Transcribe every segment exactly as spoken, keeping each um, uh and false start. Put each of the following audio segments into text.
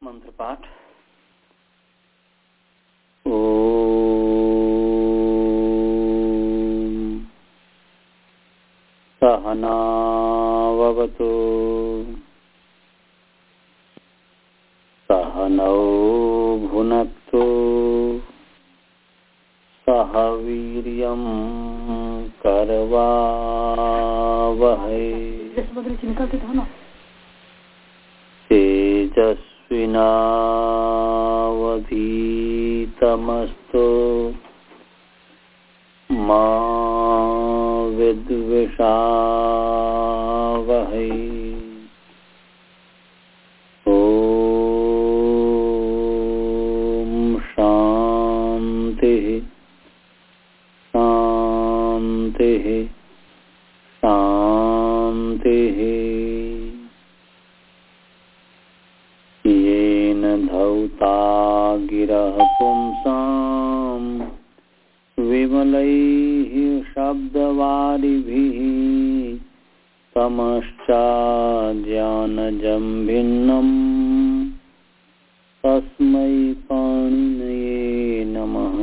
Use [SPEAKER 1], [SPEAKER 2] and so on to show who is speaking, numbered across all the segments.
[SPEAKER 1] मंत्र पाठ। ओम सहनाववतु सहनौ भुनक्तु सह वीर्यं करवावहै तेजस्विनावधीतमस्तु मा विद्विषावहै। ओम शांति शांति शांति। येन धौता गिरः पुंसां विमलैः शब्दवारिभिः तमश्चाज्ञानजं भिन्नं तस्मै पाणिनये नमः।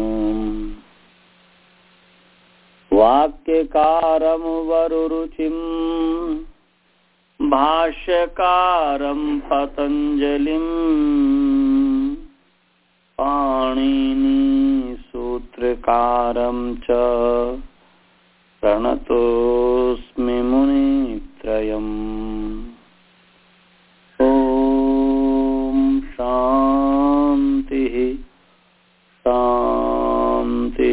[SPEAKER 1] वाक्यकारं वरुरुचिं भाष्यकारं पतंजलिं पाणिनि सूत्रकारं च प्रणतोऽस्मि मुनित्रयम्। ओम शांति शांति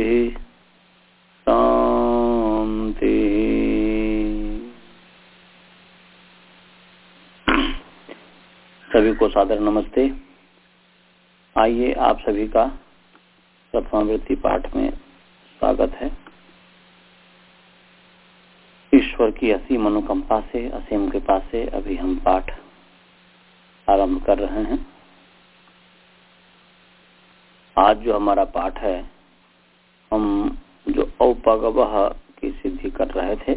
[SPEAKER 1] शांति। सभी को सादर नमस्ते। आइए आप सभी का प्रथमावृत्ति पाठ में स्वागत है। ईश्वर की असीम अनुकंपा से, असीम कृपा से अभी हम पाठ आरंभ कर रहे हैं। आज जो हमारा पाठ है, हम जो औपगवः की सिद्धि कर रहे थे,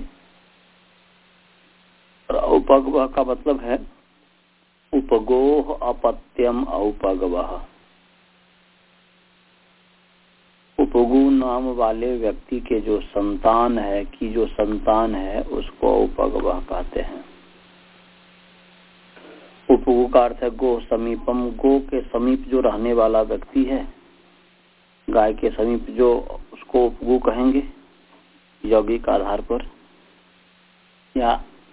[SPEAKER 1] और औपगवः का मतलब है उपगोह अपत्यम औपगवः। उपगु नाम वाले व्यक्ति के जो संतान है की जो संतान है उसको औपगवः कहते हैं। उपगु का अर्थ है गो समीपम। गो के समीप जो रहने वाला व्यक्ति है, गाय के समीप जो, उसको उपगु कहेंगे यौगिक आधार पर। या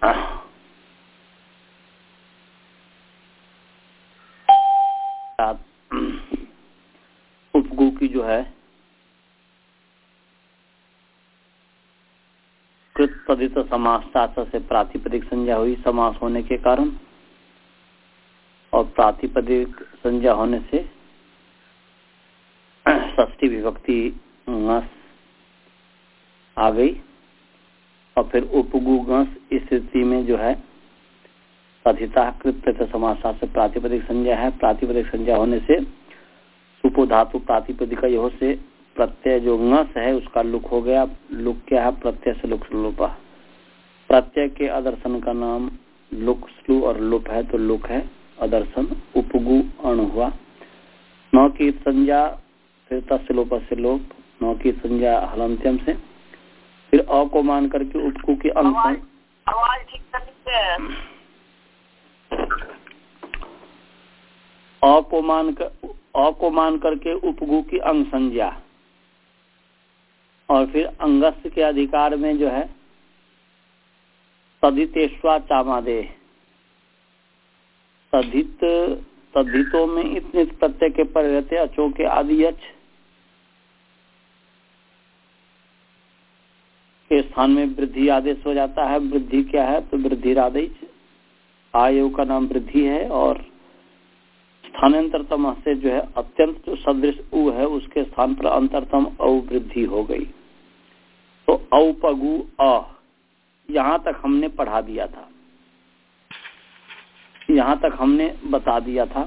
[SPEAKER 1] उपगु की जो है कृत तदित समास से प्रातिपदिक संज्ञा हुई समास होने के कारण, और प्रातिपदिक संज्ञा होने से षष्ठी विभक्ति ngस आ गई, और फिर उपगु गस इस स्थिति में जो है तथिता कृत समास से प्रातिपदिक संज्ञा है। प्रातिपदिक संज्ञा होने से सुपो धातु प्रातिपदिक यो से प्रत्यय जो ngस है उसका लुक हो गया। लुक क्या है? प्रत्यय से लुक लुपा। प्रत्यय के अदर्शन का नाम लुक स्लु और लुप है, तो लुक है अदर्शन। उपगु अण हुआ। नौ की संज्ञा, फिर तस्य लोप से लोप, नौ की संज्ञा हलंत्यम से, फिर अ को मान करके उपगु की अंश अ को मान कर अ को मान करके उपगु की अंग संज्ञा, और फिर अंगस्य के अधिकार में जो है तदितेश्वा चामादे, तदित तद्धितों में इतने प्रत्यय के पर रहते अचो के आदि यच के स्थान में वृद्धि आदेश हो जाता है। वृद्धि क्या है? तो वृद्धि आदेश आयु का नाम वृद्धि है, और स्थानांतरतम से जो है अत्यंत जो सदृश उ है उसके स्थान पर अंतरतम औ वृद्धि हो गई। तो औपगु अ, यहाँ तक हमने पढ़ा दिया था, यहाँ तक हमने बता दिया था।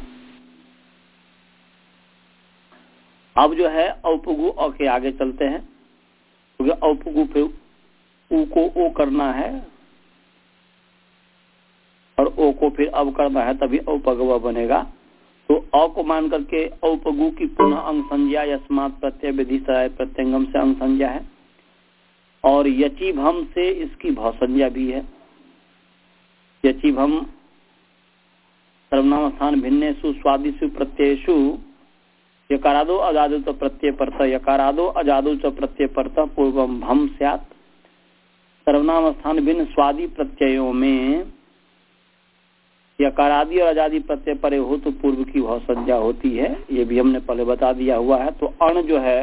[SPEAKER 1] अब जो है औपगु अ के आगे चलते हैं, क्योंकि तो औपगु पे उ को ओ करना है, और ओ को फिर अब करना है, तभी औपगव बनेगा। तो अ को मान करके औपगु की पुनः अंग संज्ञा यस्मात् प्रत्यय विधि सराय प्रत्यंगम से अंग संज्ञा है, और यचिभम से इसकी भाव संज्ञा भी है। यचिभम सर्वनाम स्थान भिन्नेषु स्वादिषु प्रत्ययेषु यकारादो अजादो च प्रत्यय परत यकारादो अजादो च प्रत्यय परत पूर्वम भम स्यात्। सर्वनाम स्थान भिन्न स्वादि प्रत्ययों में यकारादि और अजादि प्रत्यय परे हो तो पूर्व की भाव संज्ञा होती है, ये भी हमने पहले बता दिया हुआ है। तो अण जो है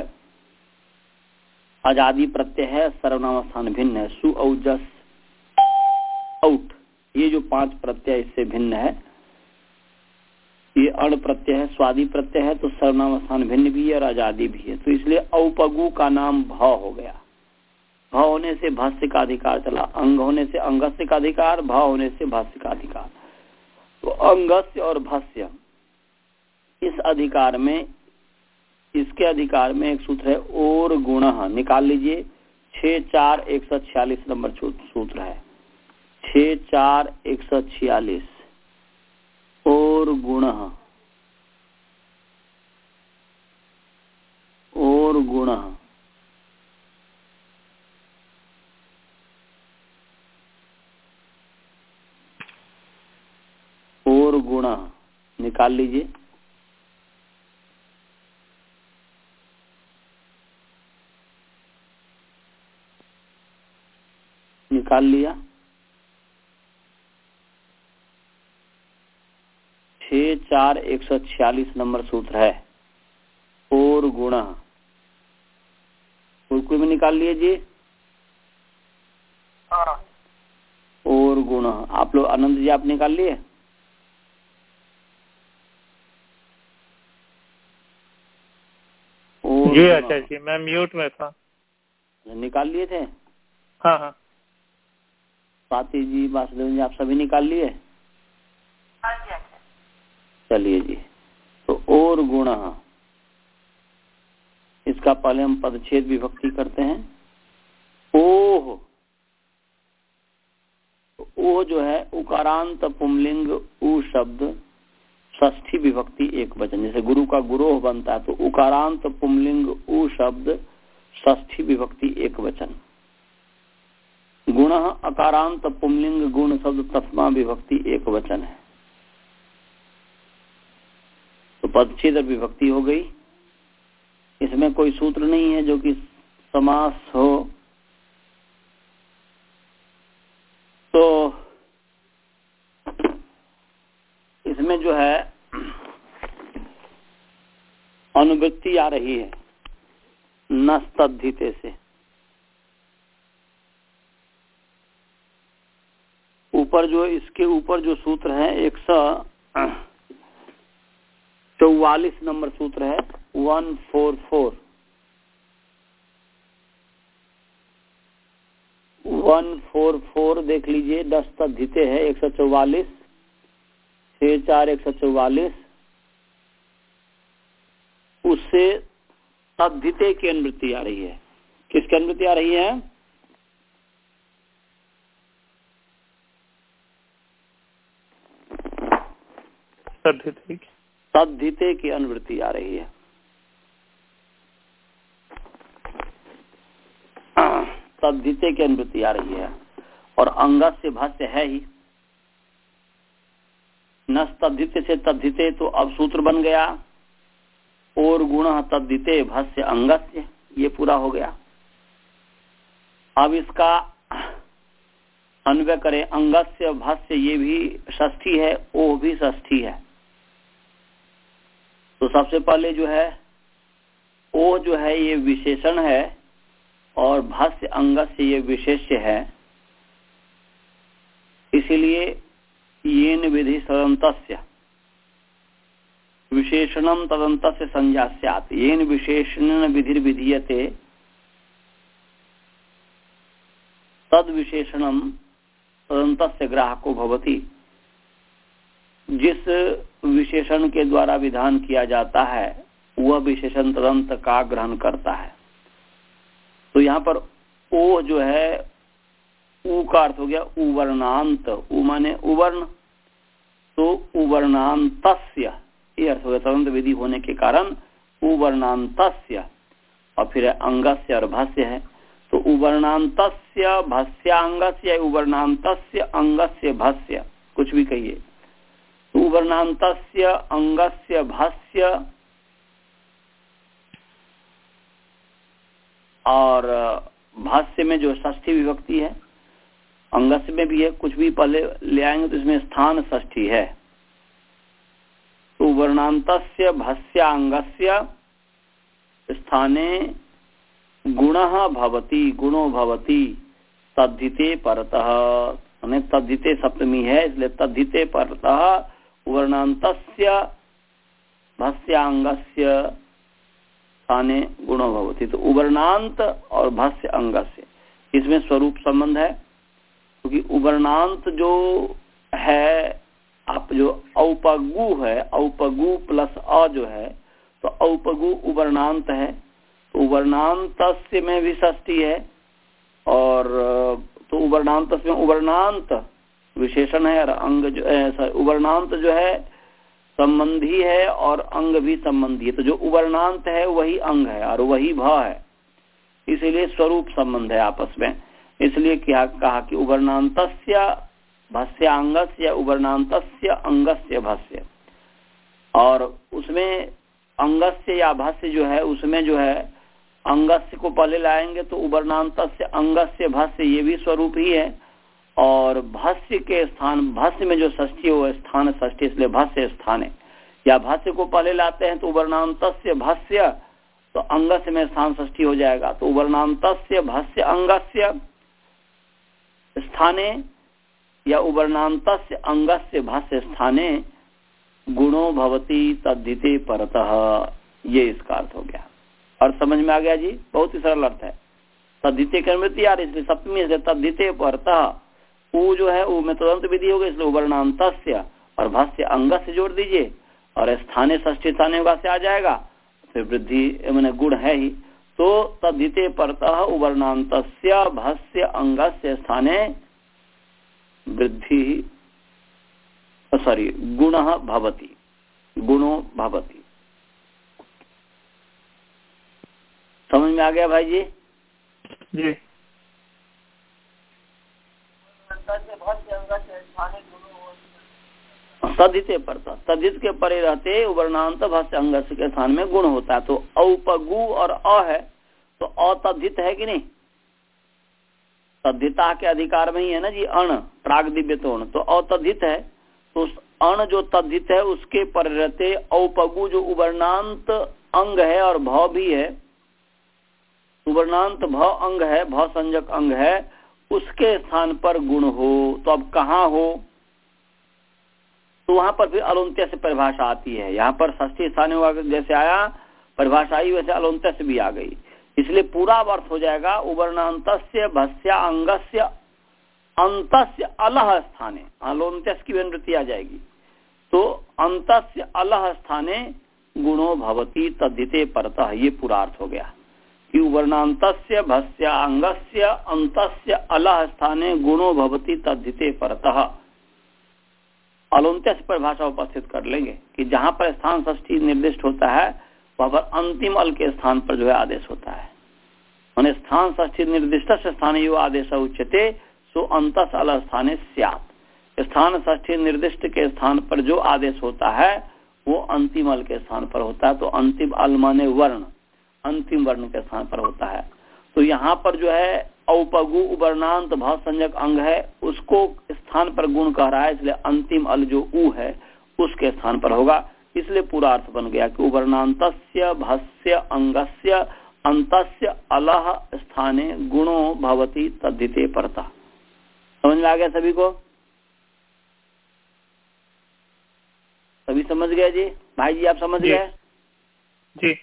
[SPEAKER 1] अजादि प्रत्यय है, सर्वनाम स्थान भिन्न है। सु औ जस औट ये जो पांच प्रत्यय इससे भिन्न है, ये अण प्रत्यय है, स्वादि प्रत्यय है, तो सर्वनाम स्थान भिन्न भी है और अजादि भी है। तो इसलिए औपगु का नाम भाव हो गया। भाव होने से भाष्य का अधिकार चला, अंग होने से अंगस्य का अधिकार, भाव होने से भाष्य का अधिकार। तो अंगस्य और भाष्य इस अधिकार में, इसके अधिकार में एक सूत्र है और गुण, निकाल लीजिए। छह चार एक सौ छियालीस नंबर सूत्र है, छह चार एक सौ छियालीस। और गुण, और गुण और गुण निकाल लीजिए। निकाल लिया। छह चार एक सौ छियालीस नंबर सूत्र है और गुण। कोई में निकाल लीजिए। और गुण आप लोग, आनंद जी आप निकाल लिए?
[SPEAKER 2] जी अच्छा जी, मैं म्यूट में था।
[SPEAKER 1] निकाल लिए थे?
[SPEAKER 2] हाँ हाँ।
[SPEAKER 1] स्वाति जी, वासुदेव जी, आप सभी निकाल लिए?
[SPEAKER 3] हाँ जी। अच्छा
[SPEAKER 1] चलिए जी। तो और गुण, इसका पहले हम पदच्छेद विभक्ति करते हैं। ओह, ओह जो है उकारांत पुंलिंग उ शब्द षष्ठी विभक्ति एक वचन, जैसे गुरु का गुरोह बनता है तो उकारांत पुंलिंग उ शब्द षष्ठी विभक्ति एक वचन। गुण अकारांत पुंलिंग गुण शब्द तस्मा विभक्ति एक वचन है। तो पदच्छेद विभक्ति हो गई। इसमें कोई सूत्र नहीं है जो कि समास हो। तो इसमें जो है अनुवृत्ति आ रही है नस्तद्धिते से। ऊपर जो इसके ऊपर जो सूत्र है एक सौ चौवालीस नंबर सूत्र है, one four four one four four देख लीजिए। दस तद्धिते है एक सौ चौवालीस, छह चार एक सौ चौवालीस। उससे तद्धिते की अनुवृत्ति आ रही है। किसकी अनुवृत्ति आ रही है?
[SPEAKER 2] तद्धिते की
[SPEAKER 1] तद्धिते की अनुवृत्ति आ रही है। तद्धिते की अनुवृत्ति आ रही है और अंगस्य भाष्य है ही। नस तद्धिते से तद्धिते, तो अब सूत्र बन गया और गुण तद्धिते भाष्य अंगस्य, ये पूरा हो गया। अब इसका अन्वय करें। अंगस्य भाष्य ये भी षष्ठी है, ओ भी षष्ठी है। तो सबसे पहले जो है ओ जो है ये विशेषण है और भाष्य अंगस्य ये विशेष्य है। इसीलिए येन विधि तदन्तस्य विशेषणम तदन्तस्य संज्ञा स्यात्। येन विशेषण विधि विधीयते तद विशेषणम तदन्तस्य ग्राहको भवति। जिस विशेषण के द्वारा विधान किया जाता है वह विशेषण तदंत का ग्रहण करता है। तो यहाँ पर ओ जो है उ का अर्थ हो गया उवर्णांत। उ माने उवर्ण, तो उवर्णांतस्य ये अर्थ हो गया तदंत विधि होने के कारण उवर्णांतस्य, और फिर अंगस्य और भाष्य है, तो उवर्णांतस्य भाष्यांगस्य उवर्णांतस्य अंगस्य भाष्य, कुछ भी कहिए, तो उवर्णांतस्य अंगस्य भाष्य और भाष्य में जो षष्ठी विभक्ति है, अंगस्य में भी है, कुछ भी पहले ले आएंगे तो इसमें स्थान षष्ठी है। तो वर्णांतस्य भाष्यांगस्य स्थाने गुणः भवति, गुणो भवति तद्धिते परतः, यानी तद्धिते सप्तमी है इसलिए तद्धिते परतः वर्णांतस्य भाष्यांगस्य स्थाने गुणो भवति। तो उवर्णांत और भाष्य अंगस्य इसमें स्वरूप संबंध है, क्योंकि उवर्णांत जो है, आप जो औपगु है, औपगु प्लस अ जो है, तो औपगु उवर्णांत है, तो उवर्णांत में भी षष्ठी है, और तो उवर्णांत में उवर्णांत विशेषण है और अंग जो है, उवर्णांत जो है संबंधी है और अंग भी संबंधी है, तो जो उवर्णांत है वही अंग है और वही भ है, इसीलिए स्वरूप संबंध है आपस में। इसलिए क्या कहा कि उवर्णांतस्य भाष्यांगस्य उवर्णांतस्य अंगस्य भाष्य, और उसमें अंगस्य या भाष्य जो है उसमें जो है अंगस्य को पहले लाएंगे तो उवर्णांतस्य अंगस्य भाष्य ये भी स्वरूप ही है, और भाष्य के स्थान भाष्य में जो षष्ठी है वो स्थान षष्ठी, इसलिए भाष्य स्थान है। या भाष्य को पहले लाते हैं तो उवर्णांतस्य भाष्य, तो अंगस्य में स्थान षष्ठी हो जाएगा, तो उवर्णांतस्य भाष्य अंगस्य स्थाने या उवर्णांतस्य अंगस्य भाष्य स्थाने गुणो भवति तद्धिते परतः, ये इसका अर्थ हो गया। और समझ में आ गया जी, बहुत ही सरल अर्थ है। तद्धिते कर्मृति यार, इसलिए सप्तमी इसलिए तद्धिते परतः, वो जो है वो में तदंत विधि हो गई, इसलिए उवर्णांतस्य और भाष्य अंगस्य जोड़ दीजिए और स्थाने षष्ठी स्थाने होगा से आ जाएगा, फिर वृद्धि मैंने गुण है ही, तो तद्धिते परतः उवर्णांतस्य भाष्य अंगस्य स्थाने वृद्धि सॉरी गुणः भवति, गुणो भवति। समझ में आ गया भाई जी?
[SPEAKER 2] जी।
[SPEAKER 1] तद्धिते परतः, तद्धित के परे रहते उवर्णांत भाष्य अंगस्य के स्थान में गुण होता है। तो औपगु और अ है, तो अतद्धित है कि नहीं? तद्धिता के अधिकार में ही है ना जी, अण प्राग दिव्य तो अण, तो अतद्धित है, तो उस अण जो तद्धित है उसके पर रहते औपगु जो उवर्णांत अंग है और भ भी है, उवर्णांत भ अंग है, भ संजक अंग है, उसके स्थान पर गुण हो, तो अब कहाँ हो? तो वहां पर फिर अलोन्त्य से परिभाषा आती है। यहाँ पर षष्ठी स्थान जैसे आया परिभाषा आई, वैसे अलोन्त्य से भी आ गई, इसलिए पूरा अर्थ हो जाएगा उवर्णांतस्य भाष्या अंगस्य अंतस्य अलह स्थाने, अलोन्त्य की विवृत्ति आ जाएगी, तो अंतस्य अलह स्थाने गुणो भवति तद्धिते परतः, ये पूरा अर्थ हो गया कि उवर्णांतस्य भाष्या अंगस्य अंतस्य अलह स्थाने गुणो भवति तद्धिते परतः। अलोन्त्य से परिभाषा उपस्थित कर लेंगे कि जहां पर स्थान षष्ठी निर्दिष्ट होता है वहां पर अंतिम अल के स्थान पर जो है आदेश होता है, माने स्थान षष्ठी निर्दिष्ट स्थान यो आदेश उच्यते सो अंतस अल स्थाने स्यात्। स्थान षष्ठी निर्दिष्ट के स्थान पर जो आदेश होता है वो अंतिम अल के स्थान पर होता है, तो अंतिम अल माने वर्ण, अंतिम वर्ण के स्थान पर होता है। तो यहाँ पर जो है औपगु उवर्णांत भाव संजक अंग है, उसको स्थान पर गुण कह रहा है, इसलिए अंतिम अल जो उ है उसके स्थान पर होगा, इसलिए पूरा अर्थ बन गया कि उवर्णांतस्य भाष्य अंगस्य अंतस्य अलह स्थाने गुणो भवति तद्धिते परतः। समझ में आ गया सभी को? सभी समझ गए जी? भाई जी आप समझ गए?
[SPEAKER 2] जी।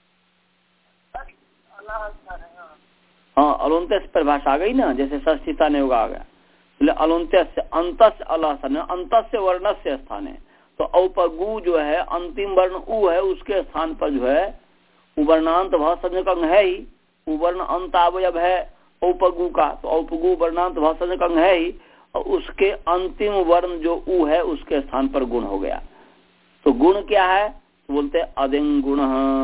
[SPEAKER 1] हाँ, अलोन्त्य से परिभाषा आ गई ना, जैसे षष्ठी स्थान होगा आ गया, इसलिए अलोन्त्य से अंतस्य अलह स्थान, अंतस्य वर्णस्य स्थान है, तो औपगु जो है अंतिम वर्ण उ है, उसके स्थान पर जो है उवर्णांत भाव संजक अंग है ही, उवर्ण अंत अवयव है औपगु का, तो औपगु वर्णांत भाव संजक अंग है ही, और उसके अंतिम वर्ण जो उ है उसके स्थान पर गुण हो गया, तो गुण क्या है तो बोलते अदिंग गुण।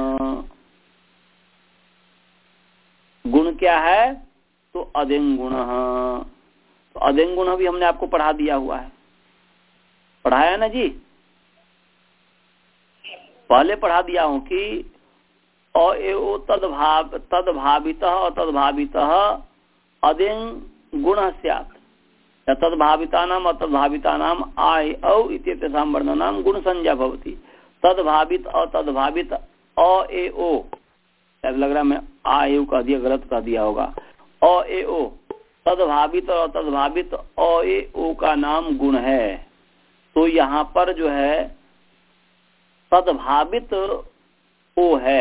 [SPEAKER 1] गुण क्या है तो अदिंग गुण। तो अदिंग गुण भी हमने आपको पढ़ा दिया हुआ है, पढ़ाया ना जी, पहले पढ़ा दिया हूं कि अ एव तद्भाव तद्भावितः और तद्भावितः अदिंग गुण स्यात्। तद्भावितानाम अतद्भावितानाम आय औ इत्येतेषां वर्णनाम गुण संज्ञा भवति। तद्भावित और तद्भावित अ ए ओ, शायद लग रहा है मैं आ ए कह दिया, गलत कह दिया होगा। अ ए ओ, तद्भावित और तद्भावित अ ए ओ का नाम गुण है। तो यहाँ पर जो है तद्भावित ओ है,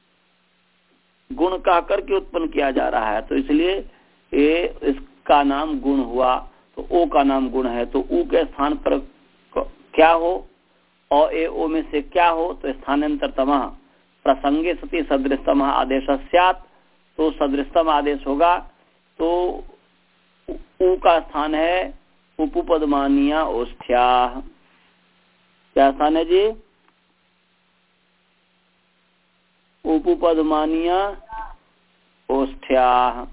[SPEAKER 1] गुण कह करके उत्पन्न किया जा रहा है, तो इसलिए ये इसका नाम गुण हुआ। तो ओ का नाम गुण है, तो ऊ के स्थान पर क्या हो, अ ए ओ में से क्या हो, तो स्थानांतरतमः प्रसंगे सति सदृशतम आदेश स्यात्। तो सदृशतम आदेश होगा, तो ऊ का स्थान है उपपदमानीय ओष्ठ्या। क्या स्थान है जी? उपपदमानीय ओष्ठ्या।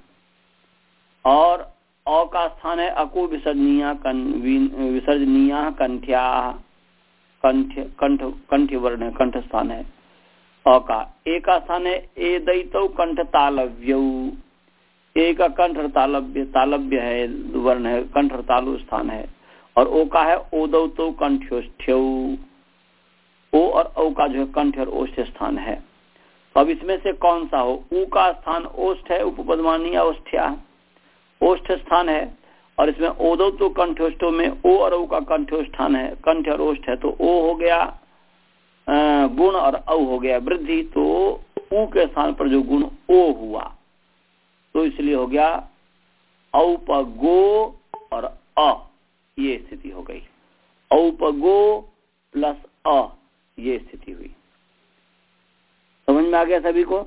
[SPEAKER 1] और अ का स्थान है अकु विसर्जनीय विसर्जनीय कंठ्या। कंठ कंठ कंठ वर्ण है, कंठ स्थान है अ का। ए का स्थान है ए दैतौ कंठ तालव्यौ। ए का कंठ तालव्य तालव्य है, वर्ण है, कंठ तालु स्थान है। और ओ का है ओदौतौ कंठ्योष्ठ्यौ। ओ और औ का जो है कंठ और ओष्ठ स्थान है। तो अब इसमें से कौन सा हो? ऊ का स्थान ओष्ठ है, उपपदमानीय ओष्ठ्या ओष्ठ स्थान है। और इसमें ओदौ तो कंठोष्ठों में ओ और औ का कंठोष्ठान है, कंठ और ओष्ठ है, तो ओ हो गया गुण और औ हो गया वृद्धि। तो ऊ के स्थान पर जो गुण ओ हुआ, तो इसलिए हो गया औपगो और अ, ये स्थिति हो गई। औपगो प्लस अ, ये स्थिति हुई। समझ में आ गया सभी को?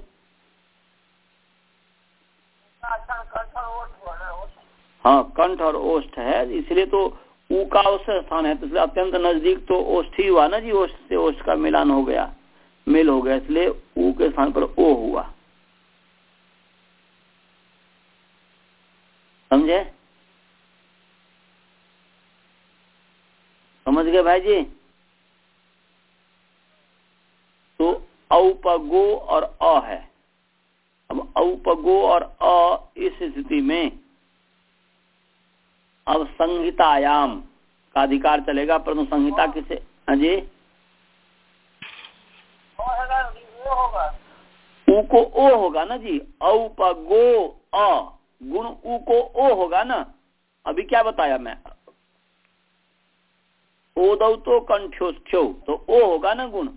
[SPEAKER 1] हाँ, कंठ और ओष्ठ है, इसलिए तो ऊ का ओष्ठ स्थान है, तो इसलिए अत्यंत नजदीक तो ओष्ठ ही हुआ ना जी। ओष्ठ से ओष्ठ का मिलान हो गया, मेल हो गया, इसलिए ऊ के स्थान पर ओ हुआ। समझे? समझ गए भाई जी? तो औपगो और अ है। अब औपगो और अ, इस स्थिति में अब संहितायाम का अधिकार चलेगा, परंतु संहिता किसे? अजय ऊ को ओ होगा ना जी। औपगो अ, गुण ऊ को ओ होगा ना। अभी क्या बताया मैं? ओदौ तो कंठ्योष्ठ्यौ, तो ओ होगा ना गुण।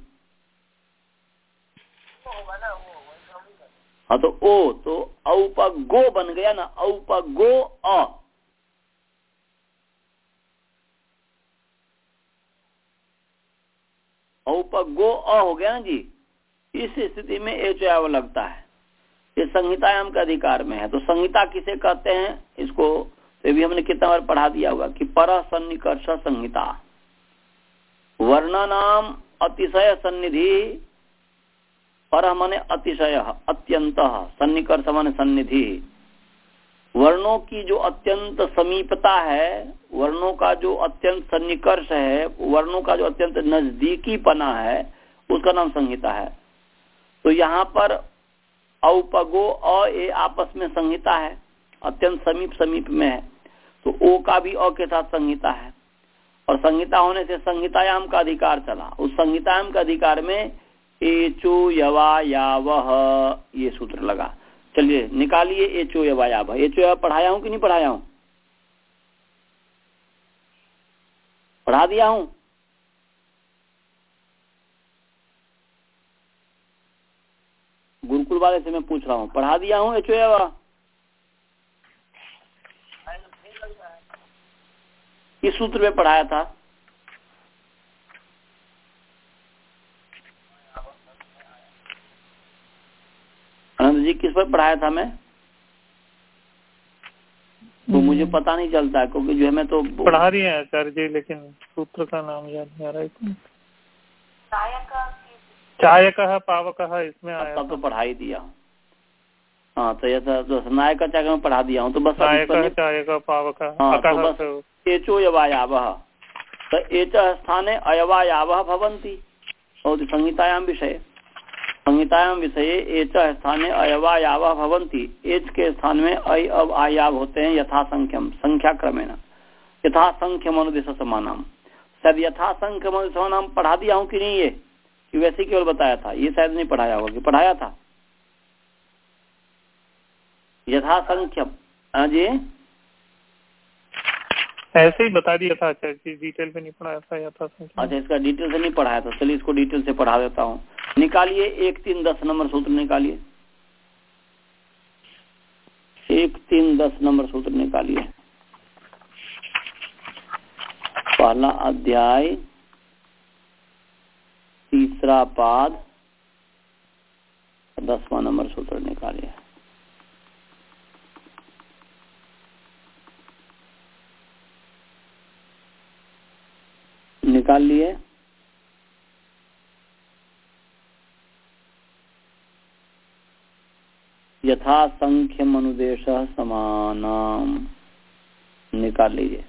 [SPEAKER 1] हाँ, तो ओ, तो औपगो बन गया ना, औपगो अ। औपगो अ हो गया ना जी। इस स्थिति में ए चयाव लगता है, ये संहितायाम के अधिकार में है। तो संहिता किसे कहते हैं इसको तो भी हमने कितना बार पढ़ा दिया होगा कि पर सन्निकर्ष संहिता। वर्णनाम अतिशय सन्निधि, पर माने अतिशय, अत्यंत, सन्निकर्ष माने सन्निधि। वर्णों की जो अत्यंत समीपता है, वर्णों का जो अत्यंत सन्निकर्ष है, वर्णों का जो अत्यंत नजदीकी पना है, उसका नाम संहिता है। तो यहाँ पर औपगो अ ए आपस में संहिता है, अत्यंत समीप समीप में है, तो ओ का भी अ के साथ संहिता है। और संहिता होने से संहितायाम का अधिकार चला। उस संहितायाम का अधिकार में एचो यवा यावह, ये सूत्र लगा। चलिए निकालिए एचो यवा यावह। एचो यवा पढ़ाया हूं कि नहीं पढ़ाया हूं? पढ़ा दिया हूं? गुरुकुल वाले से मैं पूछ रहा हूं, पढ़ा दिया हूं एचो यवा? किस सूत्र में पढ़ाया था? आनंद जी किस पर पढ़ाया था मैं? तो मुझे पता नहीं चलता क्योंकि जो है मैं तो
[SPEAKER 2] पढ़ा रही है आचार्य जी, लेकिन सूत्र का नाम याद नहीं आ रहा है। चायकः पावकः इसमें आया
[SPEAKER 1] तब तो पढ़ा ही दिया। हाँ तो यथा तो नायक चायक में पढ़ा दिया हूँ, तो बस
[SPEAKER 2] नायकः चायकः पावकः।
[SPEAKER 1] हाँ तो बस एचो यवायावः, तो एच स्थाने अयवायावः भवन्ति। और संहितायां विषय संहितायां विषये एच स्थाने अयवायावः भवन्ति। एच के स्थान में अय अब आयाव होते हैं यथा संख्यम, संख्या क्रमेण। यथा संख्यम अनुदेश समानाम, शायद यथा संख्यम अनुदेश समानाम पढ़ा दिया हूँ कि नहीं, ये कि वैसे केवल बताया था, ये शायद नहीं पढ़ाया होगा कि पढ़ाया था यथा संख्यम। जी
[SPEAKER 2] ऐसे ही बता दिया था। अच्छा, डिटेल में नहीं पढ़ाया था यथा संख्यम।
[SPEAKER 1] अच्छा, इसका डिटेल से नहीं पढ़ाया था, चलिए इसको डिटेल से पढ़ा देता हूँ। निकालिए एक तीन दस नंबर सूत्र निकालिए, एक तीन दस नंबर सूत्र निकालिए। पहला अध्याय तीसरा पाद दसवां नंबर सूत्र निकालिए। निकाल लिए? यथा संख्यम अनुदेश समानाम, निकाल लीजिए।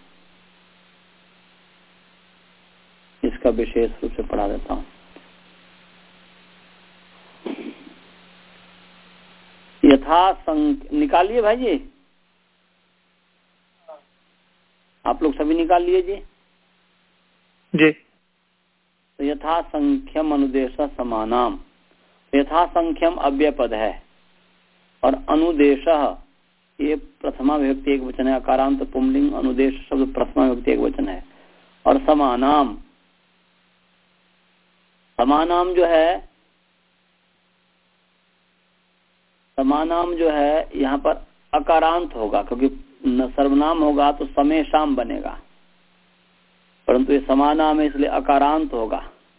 [SPEAKER 1] इसका विशेष रूप से पढ़ा देता हूं। यथा संख्य निकालिए भाई जी, आप लोग सभी निकाल लिए जी
[SPEAKER 2] जी।
[SPEAKER 1] तो यथा संख्यम अनुदेश समानाम, यथा संख्यम अव्यय पद है और अनुदेश ये प्रथमा विभक्ति एक वचन है, अकारांत पुंलिंग, अनुदेश शब्द प्रथमा विभक्ति एक वचन है। और समानाम, समानाम जो है समानाम जो है यहाँ पर अकारांत होगा, क्योंकि सर्वनाम होगा तो समेशाम बनेगा, परंतु ये समानाम है इसलिए अकारांत होगा।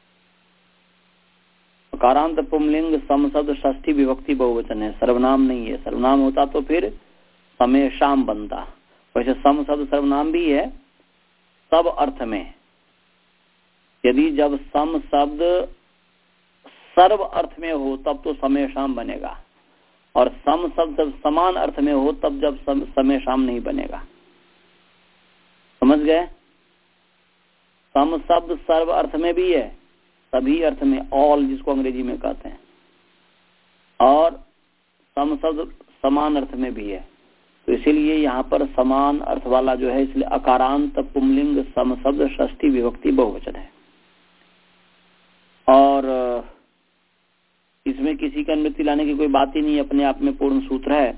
[SPEAKER 1] अकारांत पुंलिंग समशब्द षष्ठी विभक्ति बहुवचन है, सर्वनाम नहीं है। सर्वनाम होता तो फिर समेशाम बनता। वैसे सम शब्द सर्वनाम भी है सब अर्थ में। यदि जब सम शब्द सर्व अर्थ में हो तब तो समेशाम बनेगा, और सम शब्द जब समान अर्थ में हो तब जब सम, समेशाम नहीं बनेगा। समझ गए? सम शब्द सर्व अर्थ में भी है, सभी अर्थ में, ऑल जिसको अंग्रेजी में कहते हैं, और सम शब्द समान अर्थ में भी है। तो इसीलिए यहाँ पर समान अर्थ वाला जो है, इसलिए अकारांत पुंलिंग सम शब्द षष्ठी विभक्ति बहुवचन है। और इसमें किसी का अनुमति लाने की कोई बात ही नहीं, अपने आप में पूर्ण सूत्र है।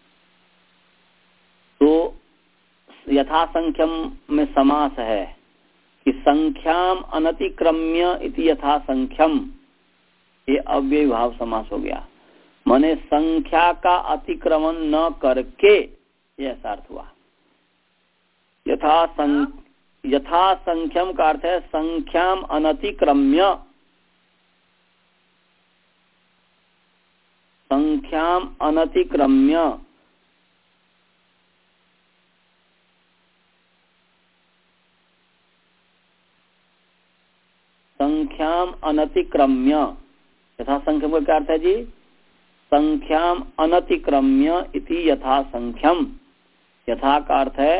[SPEAKER 1] तो यथा संख्यम में समास है कि संख्याम अनतिक्रम्य इति यथा संख्यम, ये अव्यय भाव समास हो गया। माने संख्या का अतिक्रमण न करके, ये ऐसा अर्थ हुआ। यथा सं, यथा संख्यम का अर्थ है संख्याम अनतिक्रम्य, संख्याम अनतिक्रम्य। संख्याम अनतिक्रम्य, यथा संख्यम का क्या अर्थ है जी? संख्याम अनतिक्रम्य इति यथा संख्यम। यथा का अर्थ है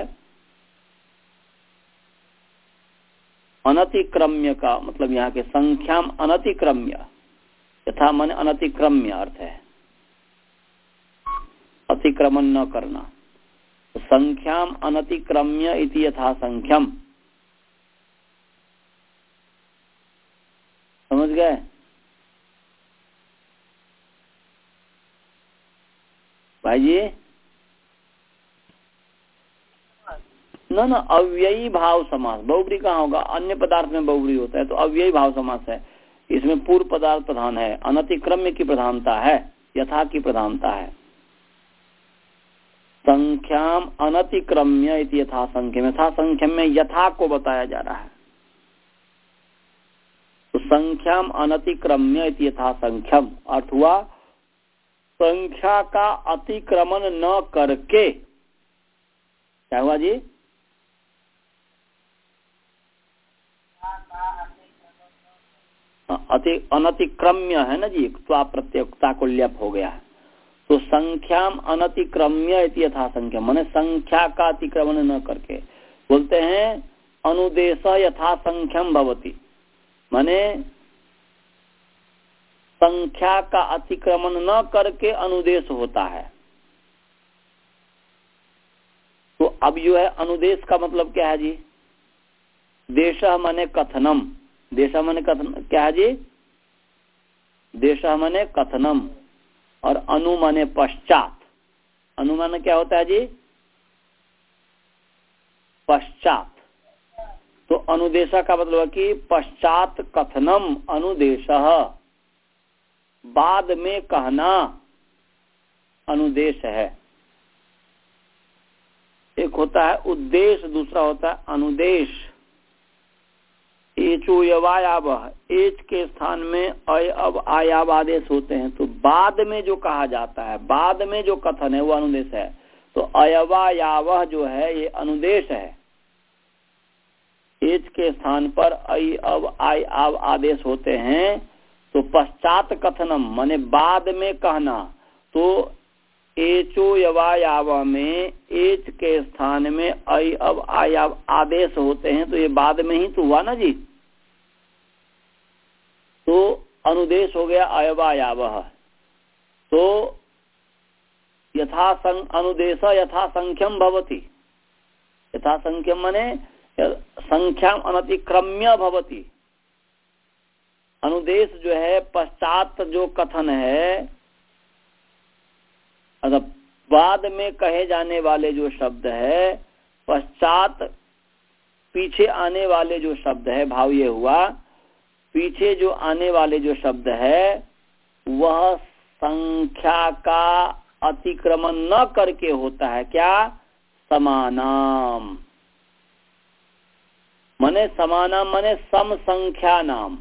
[SPEAKER 1] अनतिक्रम्य का मतलब यहाँ के संख्याम अनतिक्रम्य, यथा मन अनतिक्रम्य अर्थ है अतिक्रमण न करना। तो संख्याम अनतिक्रम्य इति यथा संख्यम। समझ गए? भाई जी ना ना अव्ययी भाव समास, बहुब्री कहाँ होगा? अन्य पदार्थ में बहुब्री होता है, तो अव्ययी भाव समास है। इसमें पूर्व पदार्थ प्रधान है, अनतिक्रम्य की प्रधानता है, यथा की प्रधानता है। संख्याम अनतिक्रम्य इति यथा संख्यम, यथा संख्यम में यथा को बताया जा रहा है। तो संख्याम अनतिक्रम्य इति यथा संख्यम अर्थ हुआ संख्या का अतिक्रमण न करके। क्या हुआ जी? अति अनतिक्रम्य है ना जी, त्वा प्रत्ययुक्ता को ल्यप हो गया है। तो संख्याम अनतिक्रम्य इति यथा संख्या, माने संख्या का अतिक्रमण न करके। बोलते हैं अनुदेश यथा संख्यम भवति, माने संख्या का अतिक्रमण न करके अनुदेश होता है। तो अब जो है अनुदेश का मतलब क्या है जी? देश माने कथनम, देश माने कथन क्या है जी? देश माने कथनम और अनु माने पश्चात। अनु माने क्या होता है जी? पश्चात। तो अनुदेशा का मतलब है कि पश्चात कथनम अनुदेशः, बाद में कहना अनुदेश है। एक होता है उद्देश्य, दूसरा होता है अनुदेश। एचो यवायाव, एच के स्थान में अय अब आयाव आदेश होते हैं, तो बाद में जो कहा जाता है, बाद में जो कथन है वो अनुदेश है। तो अयवायाव जो है ये अनुदेश है। एच के स्थान पर अय अब आय आव आदेश होते हैं, तो पश्चात कथनम माने बाद में कहना। तो एचो यवायाव में एच के स्थान में अय अब आयाव आदेश होते हैं, तो ये बाद में ही तो हुआ ना जी। तो अनुदेश हो गया अयवायाव। तो यथा अनुदेश यथा संख्यम भवति, यथा संख्यम माने संख्याम अनतिक्रम्य भवति। अनुदेश जो है पश्चात जो कथन है, अगर बाद में कहे जाने वाले जो शब्द है, पश्चात पीछे आने वाले जो शब्द है, भाव ये हुआ पीछे जो आने वाले जो शब्द है वह संख्या का अतिक्रमण न करके होता है। क्या? समानाम, माने समानाम माने सम संख्या नाम।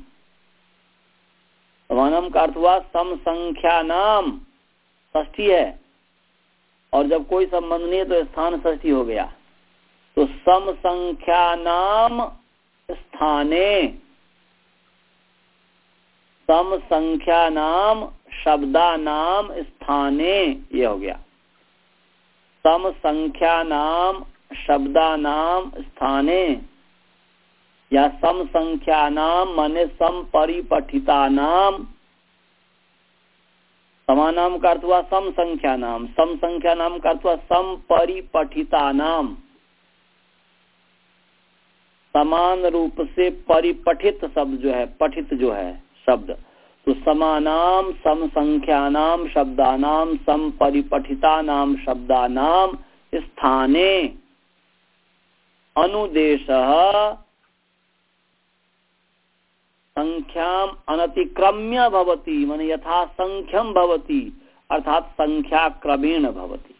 [SPEAKER 1] समानम का अर्थ हुआ सम संख्या नाम, षष्ठी है और जब कोई संबंध नहीं है तो स्थान षष्ठी हो गया। तो सम संख्या नाम स्थाने, सम संख्या नाम शब्दा नाम स्थाने, ये हो गया। सम संख्या नाम शब्दा नाम स्थाने, या सम संख्या नाम माने सम परिपठिता नाम। समानाम का अर्थ हुआ सम संख्या नाम, सम संख्या नाम का अर्थ हुआ सम परिपठिता नाम। समान रूप से परिपठित शब्द जो है, पठित जो है शब्द, तो समानाम सम संख्या नाम शब्दानाम सम परिपठिता नाम शब्दानाम स्थाने अनुदेशः संख्याम अनतिक्रम्य भवति, माने यथा संख्यम भवति, अर्थात संख्या क्रमेण भवति।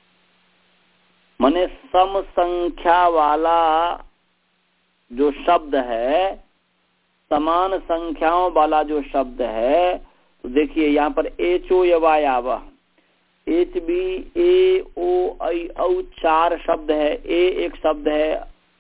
[SPEAKER 1] माने सम संख्या वाला जो शब्द है, समान संख्याओं वाला जो शब्द है, तो देखिए यहाँ पर एचो यवायाव, एच बी ए ओ आई औ चार शब्द है। ए एक शब्द है,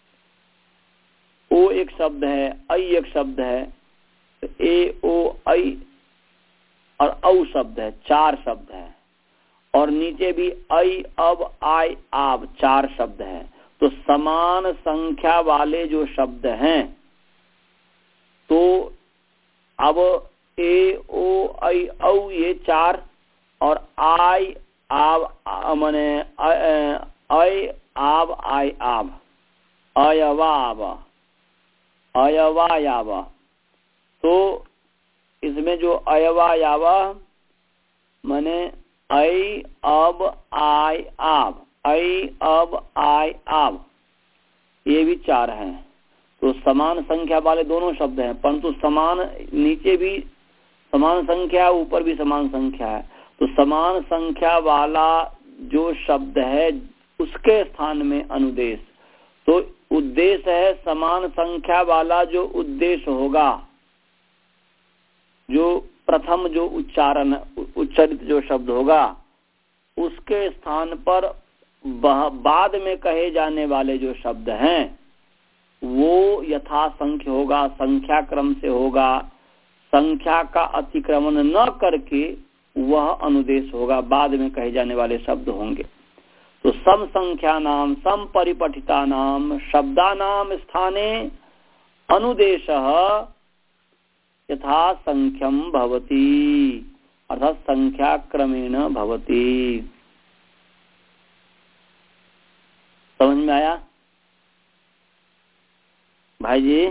[SPEAKER 1] ओ एक शब्द है, आई एक शब्द है, ए ओ आई और औ शब्द है, चार शब्द है। और नीचे भी आई अब आय आब चार शब्द है। तो समान संख्या वाले जो शब्द हैं, तो अब ए ओ आई औ ये चार और आई आब माने अय आब आय आब अयवाब अयवायाब, तो इसमें जो अयवायाब माने अय अब आय आब, अय अब आय आब, ये भी चार हैं। तो समान संख्या वाले दोनों शब्द हैं, परंतु समान नीचे भी समान संख्या, ऊपर भी समान संख्या है। तो समान संख्या वाला जो शब्द है उसके स्थान में अनुदेश। तो उद्देश्य है समान संख्या वाला जो उद्देश्य होगा, जो प्रथम जो उच्चारण उच्चारित जो शब्द होगा, उसके स्थान पर बाद में कहे जाने वाले जो शब्द हैं वो यथा संख्य होगा, संख्या क्रम से होगा, संख्या का अतिक्रमण न करके वह अनुदेश होगा, बाद में कहे जाने वाले शब्द होंगे। तो सम संख्या नाम सम परिपठिता नाम शब्दा नाम स्थाने अनुदेश यथा संख्यम भवति, अर्थात संख्या क्रमेण भवति। समझ में आया भाई जी?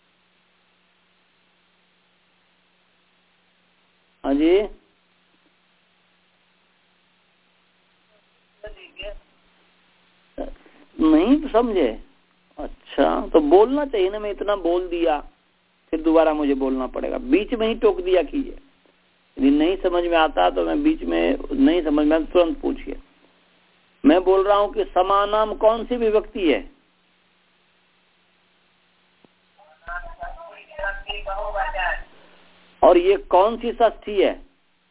[SPEAKER 1] हाँ जी, नहीं तो समझे? अच्छा, तो बोलना चाहिए ना, मैं इतना बोल दिया फिर दोबारा मुझे बोलना पड़ेगा, बीच में ही टोक दिया कीजिए। यदि नहीं समझ में आता तो मैं बीच में नहीं समझ में तुरंत पूछिए। मैं बोल रहा हूँ कि समानाम कौन सी विभक्ति है? और ये कौन सी षष्ठी है?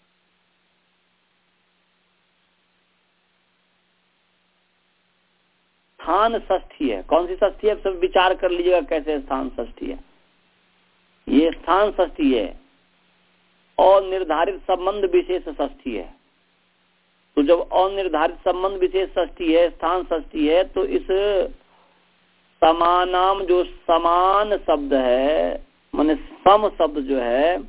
[SPEAKER 1] स्थान षष्ठी है। कौन सी षष्ठी है? सब विचार कर लीजिएगा कैसे स्थान षष्ठी है। ये स्थान षष्ठी है और निर्धारित संबंध विशेष षष्ठी है। तो जब अनिर्धारित संबंध विशेष षष्ठी है, स्थान षष्ठी है, तो इस समानाम जो समान शब्द है, माने सम शब्द जो है,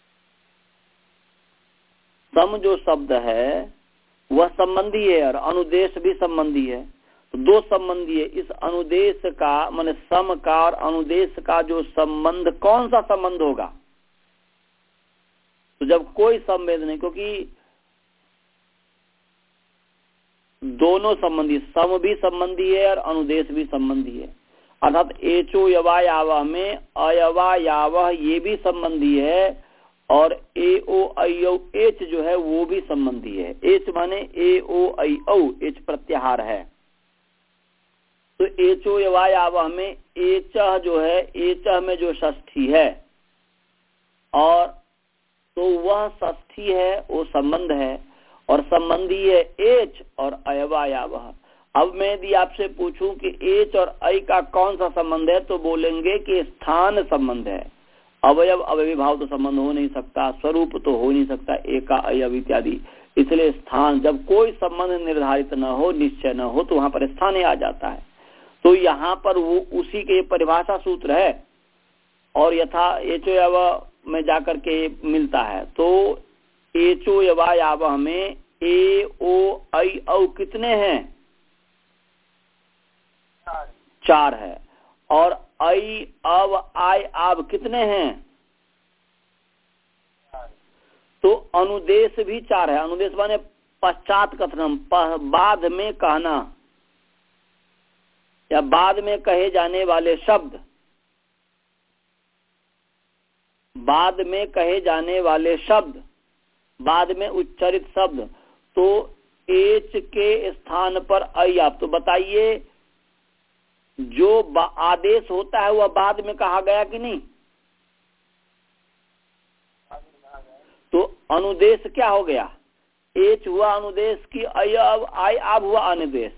[SPEAKER 1] सम जो शब्द है वह संबंधी है और अनुदेश भी संबंधी है। तो दो संबंधी है। इस अनुदेश का माने सम का और अनुदेश का जो संबंध, कौन सा संबंध होगा? तो जब कोई संबंध नहीं, क्योंकि दोनों संबंधी, सम भी संबंधी है और अनुदेश भी संबंधी है। अर्थात एचो यवा यावह में अयवा यावह ये भी संबंधी है और ए ओ आई औ एच जो है वो भी संबंधी है। एच माने ए ओ आई औ, एच प्रत्याहार है। तो एचो यवा यावह में एचह जो है, एचह में जो षष्ठी है और तो वह षष्ठी है, वो संबंध है और संबंधी है एच और अयवा यावह। अब मैं यदि आपसे पूछूं कि एच और अय का कौन सा संबंध है, तो बोलेंगे कि स्थान संबंध है। अवयव अवयभाव तो संबंध हो नहीं सकता, स्वरूप तो हो नहीं सकता, एका अयव इत्यादि। इसलिए स्थान, जब कोई संबंध निर्धारित न हो, निश्चय न हो, तो वहां पर स्थान आ जाता है। तो यहाँ पर वो उसी के परिभाषा सूत्र है और यथा एचो यावह में जाकर के मिलता है। तो एचो यवा यावह में ए ओ आई औ कितने हैं? चार है। और आई अव आय आब कितने हैं? तो अनुदेश भी चार है। अनुदेश माने पश्चात कथनम, बाद में कहना या बाद में कहे जाने वाले शब्द, बाद में कहे जाने वाले शब्द, बाद में उच्चारित शब्द। तो एच के स्थान पर आई। आप तो बताइए, जो आदेश होता है वह बाद में कहा गया कि नहीं? तो अनुदेश क्या हो गया? एच हुआ अनुदेश की अय अब आय अब हुआ अनुदेश।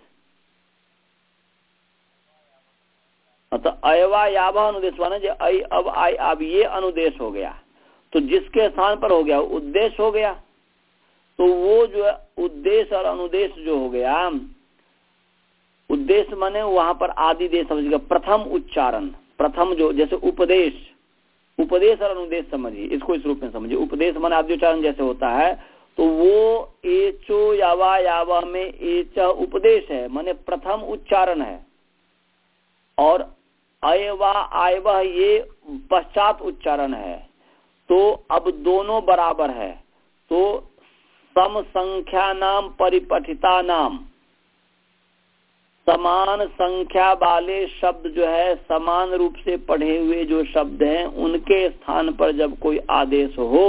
[SPEAKER 1] तो अयवा यावह अनुदेश माने जो अय अब आय अब ये अनुदेश हो गया। तो जिसके स्थान पर हो गया उद्देश्य हो गया। तो वो जो उद्देश्य और अनुदेश जो हो गया, उद्देश्य माने वहां पर आदि देश समझिएगा, प्रथम उच्चारण, प्रथम जो जैसे उपदेश, उपदेश और अनुदेश समझिए, इसको इस रूप में समझिए। उपदेश माने आदि उच्चारण जैसे होता है, तो वो एचो यावा यावा में एच उपदेश है, माने प्रथम उच्चारण है, और अयवा आयवह ये पश्चात उच्चारण है। तो अब दोनों बराबर है। तो सम संख्या नाम परिपठिता नाम, समान संख्या वाले शब्द जो है, समान रूप से पढ़े हुए जो शब्द हैं, उनके स्थान पर जब कोई आदेश हो,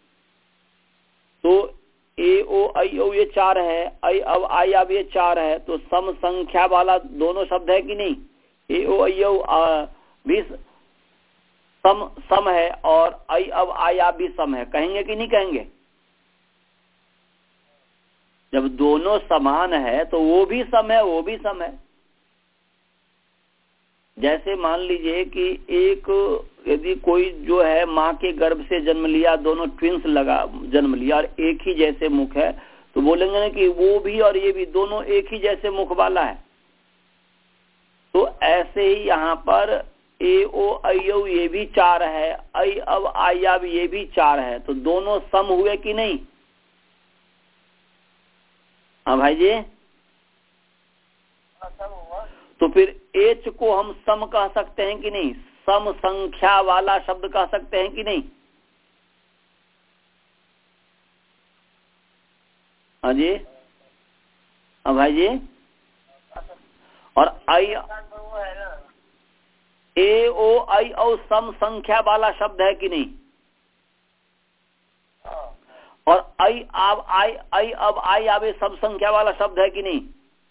[SPEAKER 1] तो ए ओ आई ओ ये चार है, आई अब आई अब ये चार है। तो सम संख्या वाला दोनों शब्द है कि नहीं? ए ओ आई ओ भी सम सम है और आई अब आई अब भी सम है, कहेंगे कि नहीं कहेंगे? जब दोनों समान है तो वो भी सम है, वो भी सम है। जैसे मान लीजिए कि एक यदि कोई जो है माँ के गर्भ से जन्म लिया, दोनों ट्विंस लगा जन्म लिया और एक ही जैसे मुख है, तो बोलेंगे ना कि वो भी और ये भी दोनों एक ही जैसे मुख वाला है। तो ऐसे ही यहाँ पर ए ओ अयौ ये भी चार है, ऐ अब आयाब ये भी चार है, तो दोनों सम हुए कि नहीं? हाँ भाई जी, तो फिर एच को हम सम कह सकते हैं कि नहीं? सम संख्या वाला शब्द कह सकते हैं कि नहीं? हाँ जी, हाँ भाई जी। और आई ए ओ आई ओ सम संख्या वाला शब्द है कि नहीं? और आई अब आई आई अब आई आवे सम संख्या वाला शब्द है कि नहीं?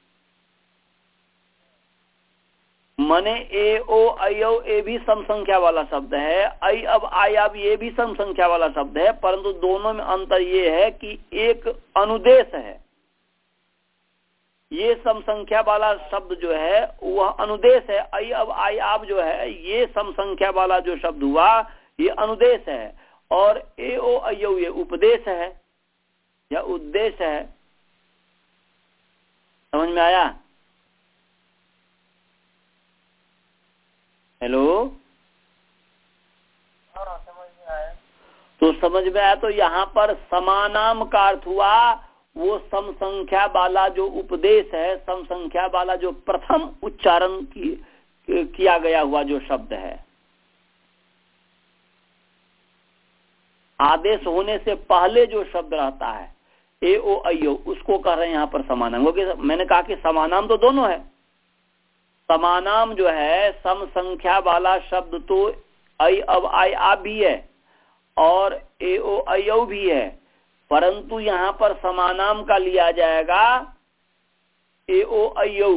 [SPEAKER 1] मने ए ओ अयो ए भी सम संख्या वाला शब्द है, आई अब आई अब ये भी सम संख्या वाला शब्द है, परंतु दोनों में अंतर ये है कि एक अनुदेश है। ये सम संख्या वाला शब्द जो है वह अनुदेश है, आई अब आई आप जो है ये सम संख्या वाला जो शब्द हुआ ये अनुदेश है, और ए ओ अयो ये उपदेश है या उद्देश्य है। समझ में आया? हेलो,
[SPEAKER 3] हाँ, समझ में आया।
[SPEAKER 1] तो समझ में आया। तो यहाँ पर समानाम का अर्थ हुआ वो सम संख्या वाला जो उपदेश है, सम संख्या वाला जो प्रथम उच्चारण की, किया गया हुआ जो शब्द है, आदेश होने से पहले जो शब्द रहता है ए ओ अयो, उसको कह रहे हैं यहाँ पर समानाम। क्योंकि मैंने कहा कि समानाम तो दोनों है। समानाम जो है सम संख्या वाला शब्द तो ऐ अब आई आप भी है और ए ओ अयो भी है, परंतु यहाँ पर समानाम का लिया जाएगा ए ओ अयो।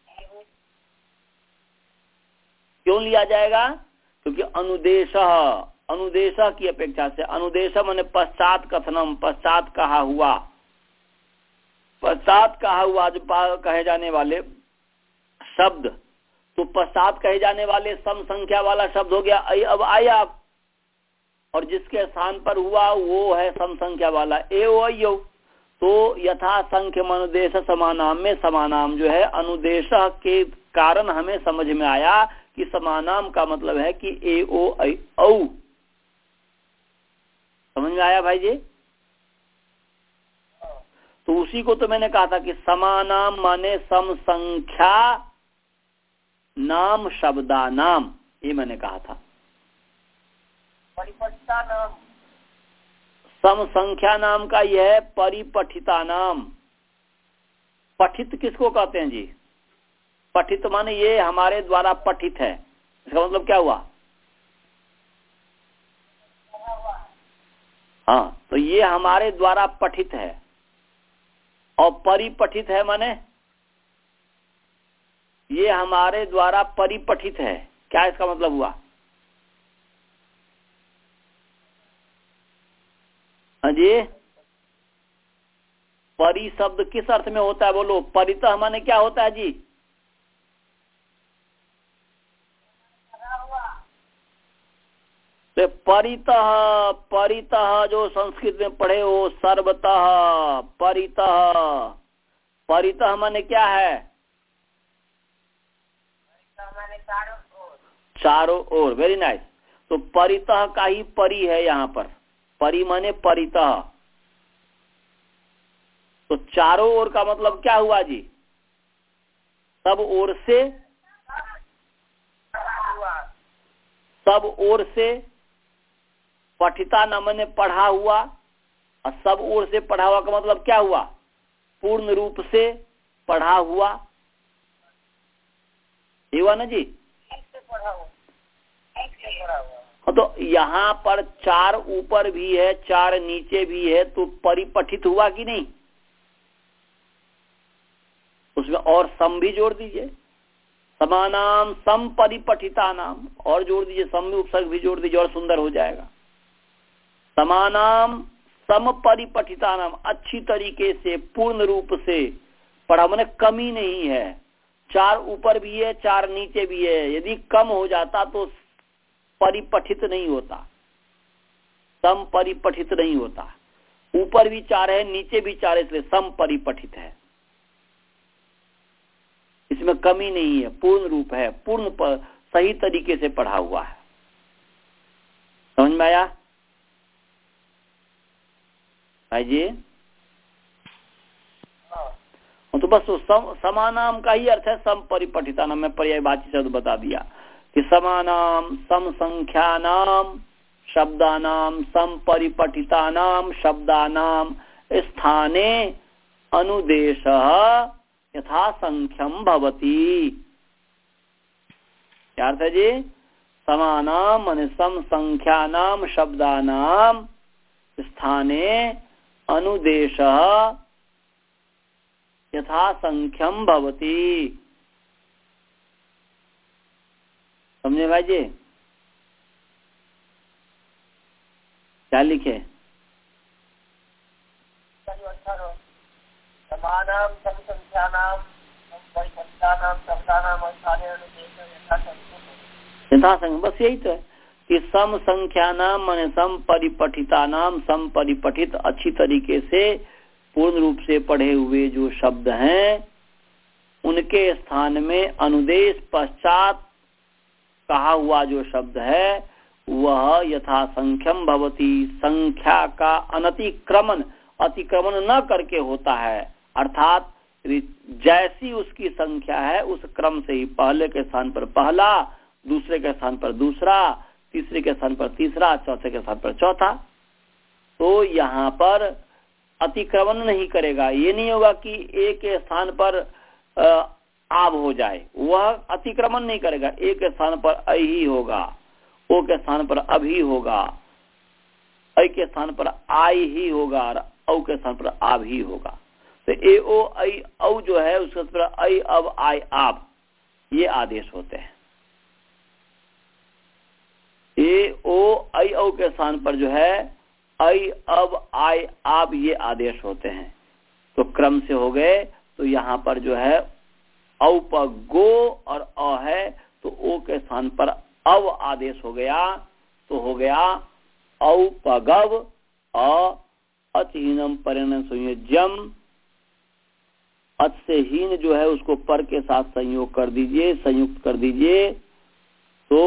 [SPEAKER 1] क्यों लिया जाएगा? क्योंकि अनुदेश अनुदेश की अपेक्षा से, अनुदेश माने पश्चात कथनम, पश्चात कहा हुआ, पश्चात कहा हुआ जो कहे जाने वाले शब्द, तो पश्चात कहे जाने वाले सम संख्या वाला शब्द हो गया ऐ अब आया, और जिसके स्थान पर हुआ वो है सम संख्या वाला ए ओ अयो। तो यथा संख्य अनुदेश समानाम में समानाम जो है अनुदेश के कारण हमें समझ में आया कि समानाम का मतलब है कि ए ओ ऐ औ। समझ में आया भाई जी? तो उसी को तो मैंने कहा था कि समानाम माने सम संख्या नाम शब्दा नाम, ये मैंने कहा था।
[SPEAKER 3] परिपठिता नाम,
[SPEAKER 1] सम संख्या नाम का यह है परिपठिता नाम। पठित किसको कहते हैं जी? पठित माने ये हमारे द्वारा पठित है, इसका मतलब क्या हुआ? हाँ, तो ये हमारे द्वारा पठित है, और परिपठित है माने ये हमारे द्वारा परिपठित है। क्या इसका मतलब हुआ? हाँ जी, परि शब्द किस अर्थ में होता है बोलो? परितः माने क्या होता है जी? तो परितः, परितः जो संस्कृत में पढ़े हो सर्वतः, परितः, परितः माने क्या है? चारों ओर। Very nice. तो परितः का ही परि है यहाँ पर, परि माने परितः। तो चारों ओर का मतलब क्या हुआ जी? सब ओर से, सब ओर से, पठिता न माने पढ़ा हुआ, और सब ओर से पढ़ा हुआ का मतलब क्या हुआ? पूर्ण रूप से पढ़ा हुआ, ये हुआ ना जी? हाँ, तो यहाँ पर चार ऊपर भी है, चार नीचे भी है, तो परिपठित हुआ कि नहीं? उसमें और सम भी जोड़ दीजिए, समानाम सम परिपठिता नाम, और जोड़ दीजिए, सम में उपसर्ग भी जोड़ दीजिए और सुंदर हो जाएगा। समानाम सम परिपठिता नाम, अच्छी तरीके से पूर्ण रूप से पढ़ा, माने कमी नहीं है, चार ऊपर भी है, चार नीचे भी है। यदि कम हो जाता तो परिपठित नहीं होता, सम परिपठित नहीं होता। ऊपर भी चार है, नीचे भी चार है, इसलिए सम परिपठित है। इसमें कमी नहीं है, पूर्ण रूप है, पूर्ण पर, सही तरीके से पढ़ा हुआ है। समझ में आया भाई जी? तो बस तो सम, समानाम का ही अर्थ है सम परिपठिता नाम। में पर्यायवाची शब्द बता दिया कि समानाम सम संख्यानाम शब्दानाम सम परिपठितानाम शब्दानाम स्थाने अनुदेशः यथा संख्यम भवति। क्या अर्थ है जी? समानाम माने सम संख्यानाम शब्दानाम स्थाने अनुदेशः यथा संख्यम भवति। समझे भाई जी? क्या लिखे?
[SPEAKER 3] समानाम समसंख्यानाम परिपठितानाम शब्दानाम स्थाने अनुदेशः यथा संख्यम।
[SPEAKER 1] यथा संख्यम, बस यही तो है कि सम संख्यानाम माने सम परिपठितानाम, सम परिपठित अच्छी तरीके से पूर्ण रूप से पढ़े हुए जो शब्द हैं उनके स्थान में अनुदेश पश्चात कहा हुआ जो शब्द है वह यथा संख्यम भवति, संख्या का अनतिक्रमण अतिक्रमण न करके होता है। अर्थात जैसी उसकी संख्या है उस क्रम से ही पहले के स्थान पर पहला, दूसरे के स्थान पर दूसरा, तीसरे के स्थान पर तीसरा, चौथे के स्थान पर चौथा। तो यहाँ पर अतिक्रमण नहीं करेगा। ये नहीं होगा कि एक के स्थान पर आब हो जाए, वह अतिक्रमण नहीं करेगा। एक के स्थान पर अ ही होगा, ओ के स्थान पर अभी होगा, ऐ के स्थान पर आई ही होगा और औ के स्थान पर आब ही होगा। तो ए ओ ऐ औ जो है उसके स्थान पर ऐ अब आई आब ये आदेश होते हैं। ए ओ ऐ औ के स्थान पर जो है ऐ अब आई आब ये आदेश होते हैं। तो क्रम से हो गए। तो यहाँ पर जो है औ पर गो और अ है तो ओ के स्थान पर अव आदेश हो गया। तो हो गया औ पगव अ अचहीनम परिणम संयोज्यम। अच से हीन जो है उसको पर के साथ संयोग कर दीजिए, संयुक्त कर दीजिए। तो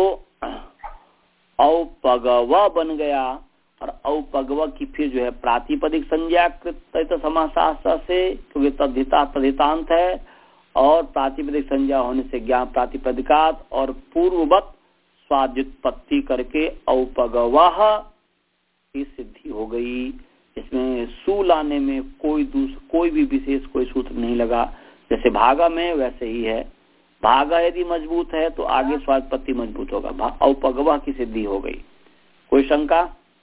[SPEAKER 1] औपगव बन गया। और औपगव की फिर जो है प्रातिपदिक संज्ञा कृत समासास्त्र से, क्योंकि तद्धिता तद्धितांत है और प्रातिपदिक संज्ञा होने से ज्ञान प्रातिपदिकात और पूर्ववत स्वाद्युत्पत्ति करके औपगवः की सिद्धि हो गई। इसमें सु लाने में कोई दूसरा कोई भी विशेष कोई सूत्र नहीं लगा। जैसे भागा में वैसे ही है। भागा यदि मजबूत है तो आगे स्वादपत्ति मजबूत होगा। औपगवः की सिद्धि हो गई। कोई शंका?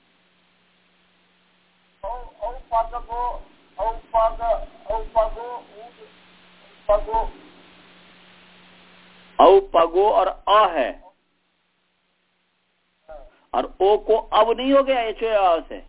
[SPEAKER 1] औपगो और अ है और ओ को अब नहीं हो गया एच से।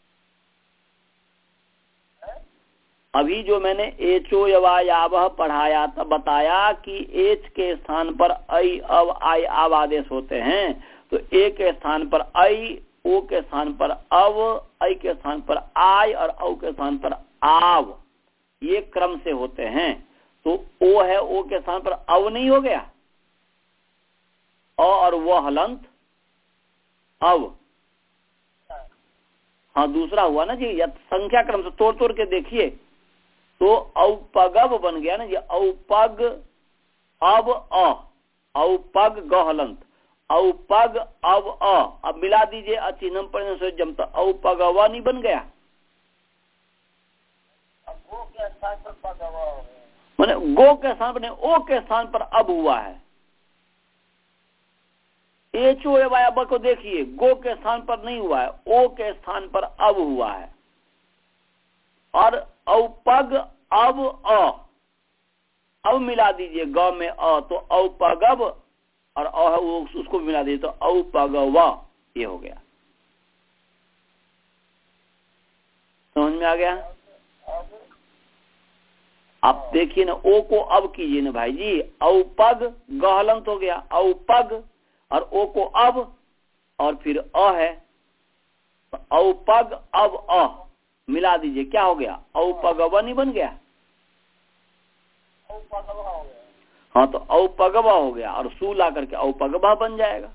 [SPEAKER 1] अभी जो मैंने एचो यवायावह पढ़ाया था, बताया कि एच के स्थान पर ऐ अब आई आव आदेश होते हैं। तो ए के स्थान पर ऐ, ओ के स्थान पर अव, ऐ के स्थान पर आय और औ के स्थान पर आव, ये क्रम से होते हैं। तो ओ है, ओ के स्थान पर अव नहीं हो गया, अ और वो हलंत अव। हाँ दूसरा हुआ ना जी, या संख्या क्रम से तोड़ तोड़ के देखिए तो औपगव बन गया ना जी। औपग अब अ, औपग गहलंत, औपग अब अ। अब मिला दीजिए अचिन्हम परिणम संयोज्यम, तो औपगव नहीं बन गया। मैंने गो के स्थान पर, ओ के स्थान पर अब हुआ है। एचो एवाया को देखिए, गो के स्थान पर नहीं हुआ है, ओ के स्थान पर अब हुआ है। और औपग अब अ, अब मिला दीजिए ग में अ, तो औपगव और अ उसको मिला दीजिए तो औपगव, ये हो गया। समझ में आ गया? आप देखिए ना, ओ को अब कीजिए ना भाई जी, औपग गहलंत हो गया, औपग, और ओ को अब, और फिर अ है, तो औपग अब अ मिला दीजिए, क्या हो गया? औपगव नहीं बन गया? हाँ, तो औपगवा हो गया, और सू ला करके औपगवा बन जाएगा।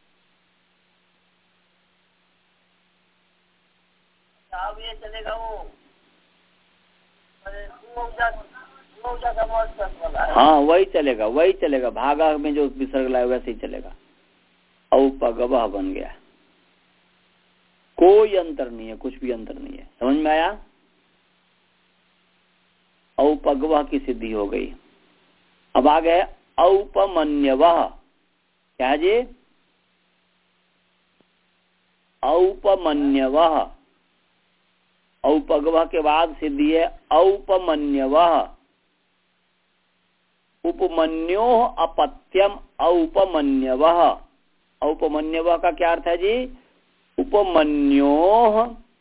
[SPEAKER 3] अब ये चलेगा वो
[SPEAKER 1] हाँ, वही चलेगा, वही चलेगा, भागा में जो विसर्ग लाए वैसे ही चलेगा, औपगवा बन गया, कोई अंतर नहीं है, कुछ भी अंतर नहीं है। समझ में आया? औपगवा की सिद्धि हो गई। अब आ गए औपमन्यवः। क्या है जी? औपमन्यवः। औपगवा के बाद सिद्धि है औपमन्यवः। उपमन्योः अपत्यम औपमन्यवः। औपमन्यवः का क्या अर्थ है जी? उपमन्योः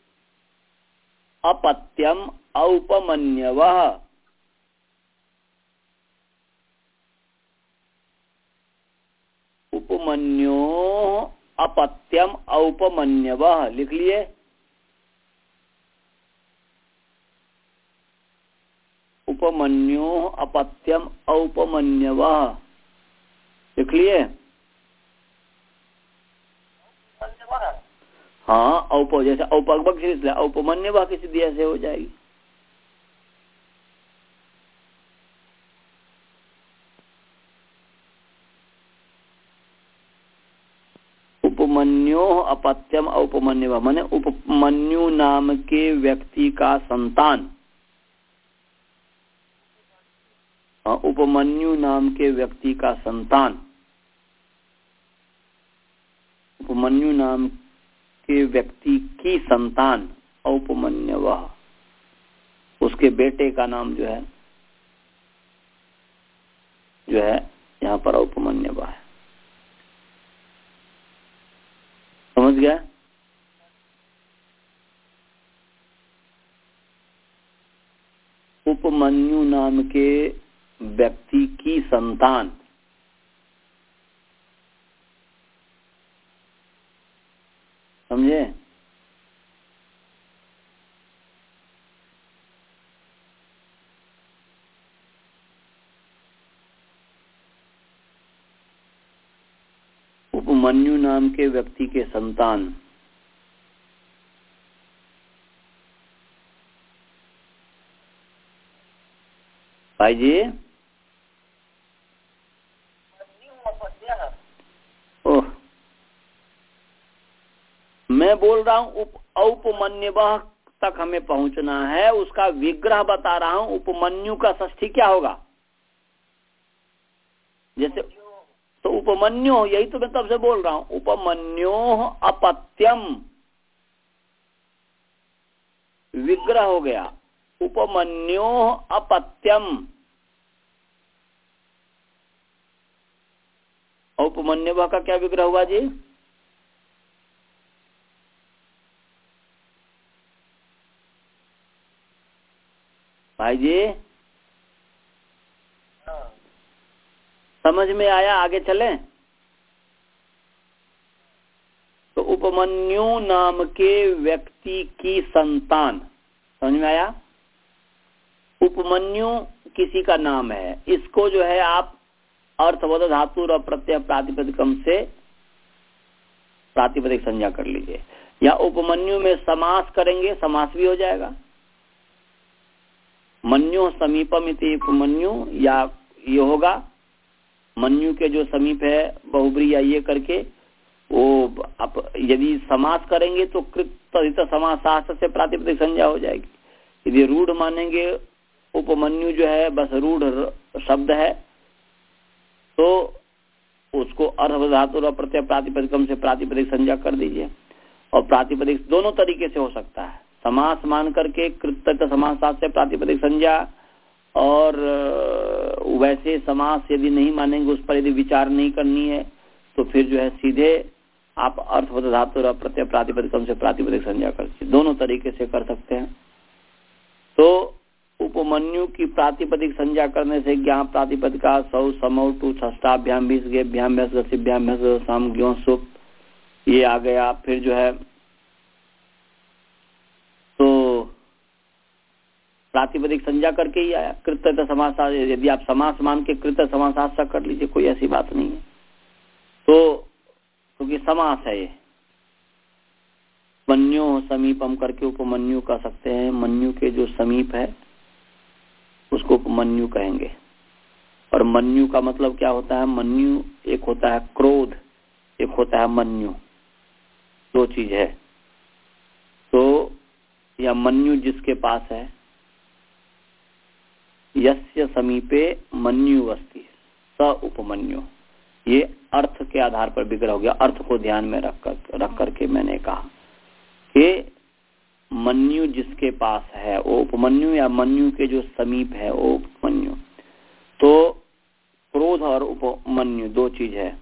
[SPEAKER 1] अपत्यम औपमन्यवः। उपमन्योः अपत्यम औपमन्यवः लिख लिए। उपमन्योः अपत्यम औपमन्यवः लिख लिए। हाँ, औप जैसे औपगवक से औपमन्यवः की सिद्धि ऐसे हो जाएगी। उपमन्योः अपत्यम औपमन्यवः माने उपमन्यु नाम के व्यक्ति का संतान। उपमन्यु नाम के व्यक्ति का संतान, उपमन्यु नाम के व्यक्ति की संतान औपमन्यवः, उसके बेटे का नाम जो है जो है यहाँ पर औपमन्यवः है। समझ गया? उपमन्यु नाम के व्यक्ति की संतान, समझे? उपमन्यु नाम के व्यक्ति के संतान। भाई जी, ओह, मैं बोल रहा हूं उप औपमन्यवः तक हमें पहुंचना है, उसका विग्रह बता रहा हूं। उपमन्यु का षष्ठी क्या होगा? जैसे तो उपमन्यु, यही तो मैं तब से बोल रहा हूं, उपमन्योः अपत्यम विग्रह हो गया, उपमन्योः अपत्यम। उपमन्यवः का क्या विग्रह हुआ जी? भाई जी, समझ में आया? आगे चलें? तो उपमन्यु नाम के व्यक्ति की संतान, समझ में आया? उपमन्यु किसी का नाम है, इसको जो है आप अर्थवद धातु और प्रत्यय प्रातिपदिकम से प्रातिपदिक संज्ञा कर लीजिए, या उपमन्यु में समास करेंगे, समास भी हो जाएगा। मन्यु समीपम इति उपमन्यु, या ये होगा मन्यु के जो समीप है बहुब्री या ये करके, वो आप यदि समास करेंगे तो कृत तदित समासास्त्र से प्रातिपदिक संज्ञा हो जाएगी। यदि रूढ़ मानेंगे, उपमन्यु जो है बस रूढ़ शब्द है, तो उसको अर्थ धातु और प्रत्यय प्रातिपदिकम से प्रातिपदिक संज्ञा कर दीजिए। और प्रातिपदिक दोनों तरीके से हो सकता है, समास मान करके कृत समासास्त्र से प्रातिपदिक संज्ञा, और वैसे समास यदि नहीं मानेंगे, उस पर यदि विचार नहीं करनी है, तो फिर जो है सीधे आप अर्थवत धातु और प्रत्यय प्रातिपदिकम से प्रातिपदिक संज्ञा कर, दोनों तरीके से कर सकते हैं। तो उपमन्यु की प्रातिपदिक संज्ञा करने से ज्ञान प्रातिपदिका सौ समौ टू षष्ठाभ्याम बीस गेभ्याम भ्यस गसिभ्याम भ्यस साम ज्ञो सुप ये आ गया। फिर जो है तो प्रातिपदिक संज्ञा करके ही आया। कृत्य समास, यदि आप समास मान के कृत्य समासार्थ कर लीजिए, कोई ऐसी बात नहीं है। तो क्योंकि समास है ये, मन्यो समीपम करके उपमन्यु कह सकते हैं। मन्यु के जो समीप है उसको उपमन्यु कहेंगे। और मन्यु का मतलब क्या होता है? मन्यु एक होता है क्रोध, एक होता है मन्यु, दो चीज है। तो यह मन्यु जिसके पास है, यस्य समीपे मन्यु अस्ति स उपमन्यु, ये अर्थ के आधार पर विग्रह हो गया। अर्थ को ध्यान में रख कर रख करके मैंने कहा कि मन्यु जिसके पास है वो उपमन्यु, या मन्यु के जो समीप है वो उपमन्यु। तो क्रोध और उपमन्यु दो चीज है।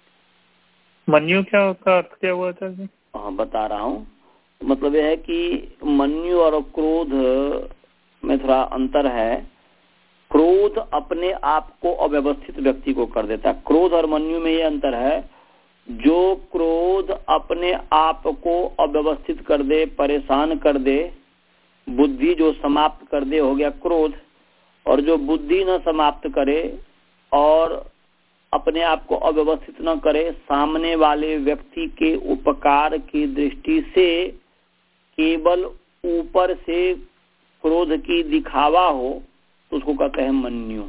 [SPEAKER 2] मन्यु क्या होता है, अर्थ क्या हुआ था?
[SPEAKER 1] हाँ बता रहा हूँ। मतलब यह है कि मन्यु और क्रोध में थोड़ा अंतर है। क्रोध अपने आप को अव्यवस्थित व्यक्ति को कर देता है। क्रोध और मन्यु में ये अंतर है, जो क्रोध अपने आप को अव्यवस्थित कर दे, परेशान कर दे, बुद्धि जो समाप्त कर दे, हो गया क्रोध। और जो बुद्धि न समाप्त करे और अपने आप को अव्यवस्थित न करे, सामने वाले व्यक्ति के उपकार की दृष्टि से केवल ऊपर से क्रोध की दिखावा हो, तो उसको कहते हैं मन्यु।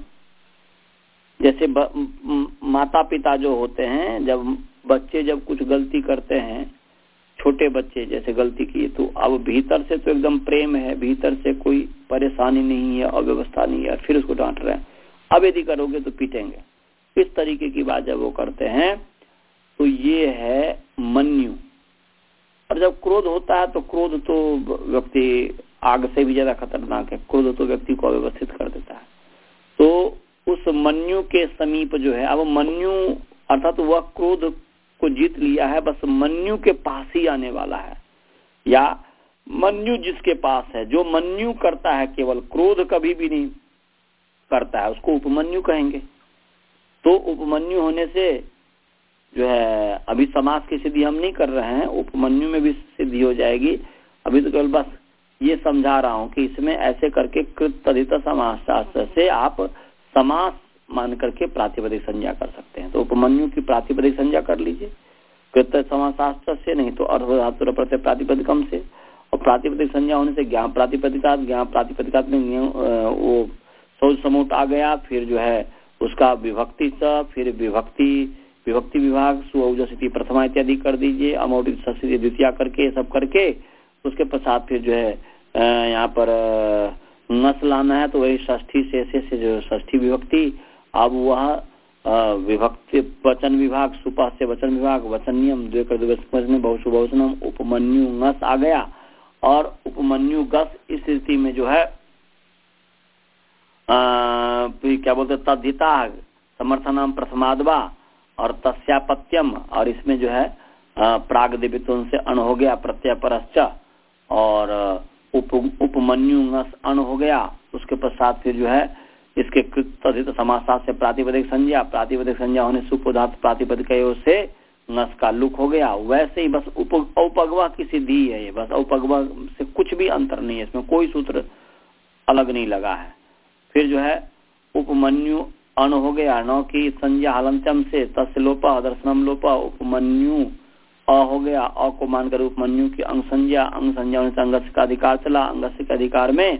[SPEAKER 1] जैसे माता पिता जो होते हैं, जब बच्चे जब कुछ गलती करते हैं, छोटे बच्चे जैसे गलती किए, तो अब भीतर से तो एकदम प्रेम है, भीतर से कोई परेशानी नहीं है, अव्यवस्था नहीं है, फिर उसको डांट रहे हैं, अब यदि करोगे तो पीटेंगे, इस तरीके की बात जब वो करते हैं तो ये है मन्यु। और जब क्रोध होता है तो क्रोध तो व्यक्ति आग से भी ज्यादा खतरनाक है। क्रोध तो व्यक्ति को अव्यवस्थित कर देता है। तो उस मन्यु के समीप जो है, अब मन्यु अर्थात वह क्रोध को जीत लिया है, बस मन्यु के पास ही आने वाला है। या मन्यु जिसके पास है, जो मन्यु करता है, केवल क्रोध कभी भी नहीं करता है, उसको उपमन्यु कहेंगे। तो उपमन्यु होने से जो है, अभी समास की सिद्धि हम नहीं कर रहे हैं, उपमन्यु में भी सिद्धि हो जाएगी। अभी तो केवल बस ये समझा रहा हूं कि इसमें ऐसे करके कृत तदित समास शास्त्र से आप समास मान करके प्रातिपदिक संज्ञा कर सकते हैं। तो उपमन्यु की प्रातिपदिक संज्ञा कर लीजिए, कृत समास शास्त्र से, नहीं तो अर्थ धातु प्रत्यय प्रातिपदिकम से। और प्रातिपदिक संज्ञा होने से ज्ञान प्रातिपदिका, ज्ञान प्रातिपदिका में वो सौ समूट आ गया। फिर जो है उसका विभक्ति स, फिर विभक्ति विभक्ति विभाग, सुऔजस्थिति प्रथमा इत्यादि कर दीजिए, अमौटिक षष्ठी द्वितीया करके सब करके उसके पश्चात फिर जो है यहाँ पर नस लाना है, तो वही षष्ठी से से जो षष्ठी विभक्ति। अब वह विभक्ति वचन विभाग, सुपा से वचन विभाग, वचन नियम द्वे कर बहुशु बहुवचनम, उपमन्यु नस आ गया। और उपमन्यु गस इस स्थिति में जो है आ, क्या बोलते तद्धिता समर्थनाम प्रथमादवा और तस्यापत्यम, और इसमें जो है प्राग दिवित्व से अण हो गया, प्रत्यय परश्च, और उप उपमन्यु अण हो गया। उसके पश्चात फिर जो है इसके तद्धित समासार्थ से प्रातिपदिक संज्ञा, प्रातिपदिक संज्ञा होने से उपधातु प्रातिपदिक से नस का लुक हो गया। वैसे ही बस उप औपगवा की सिद्धि है ये, बस औपगवा से कुछ भी अंतर नहीं है, इसमें कोई सूत्र अलग नहीं लगा है। फिर जो है उपमन्यु अण हो गया, नौ की संज्ञा हलंत्यम से, तस्य लोपा दर्शनम लोपा, उपमन्यु अ हो गया, अ को मानकर उपमन्यु की अंग संज्ञा, अंग संज्ञा होने से अंगस्य का अधिकार चला, अंगस्य के अधिकार में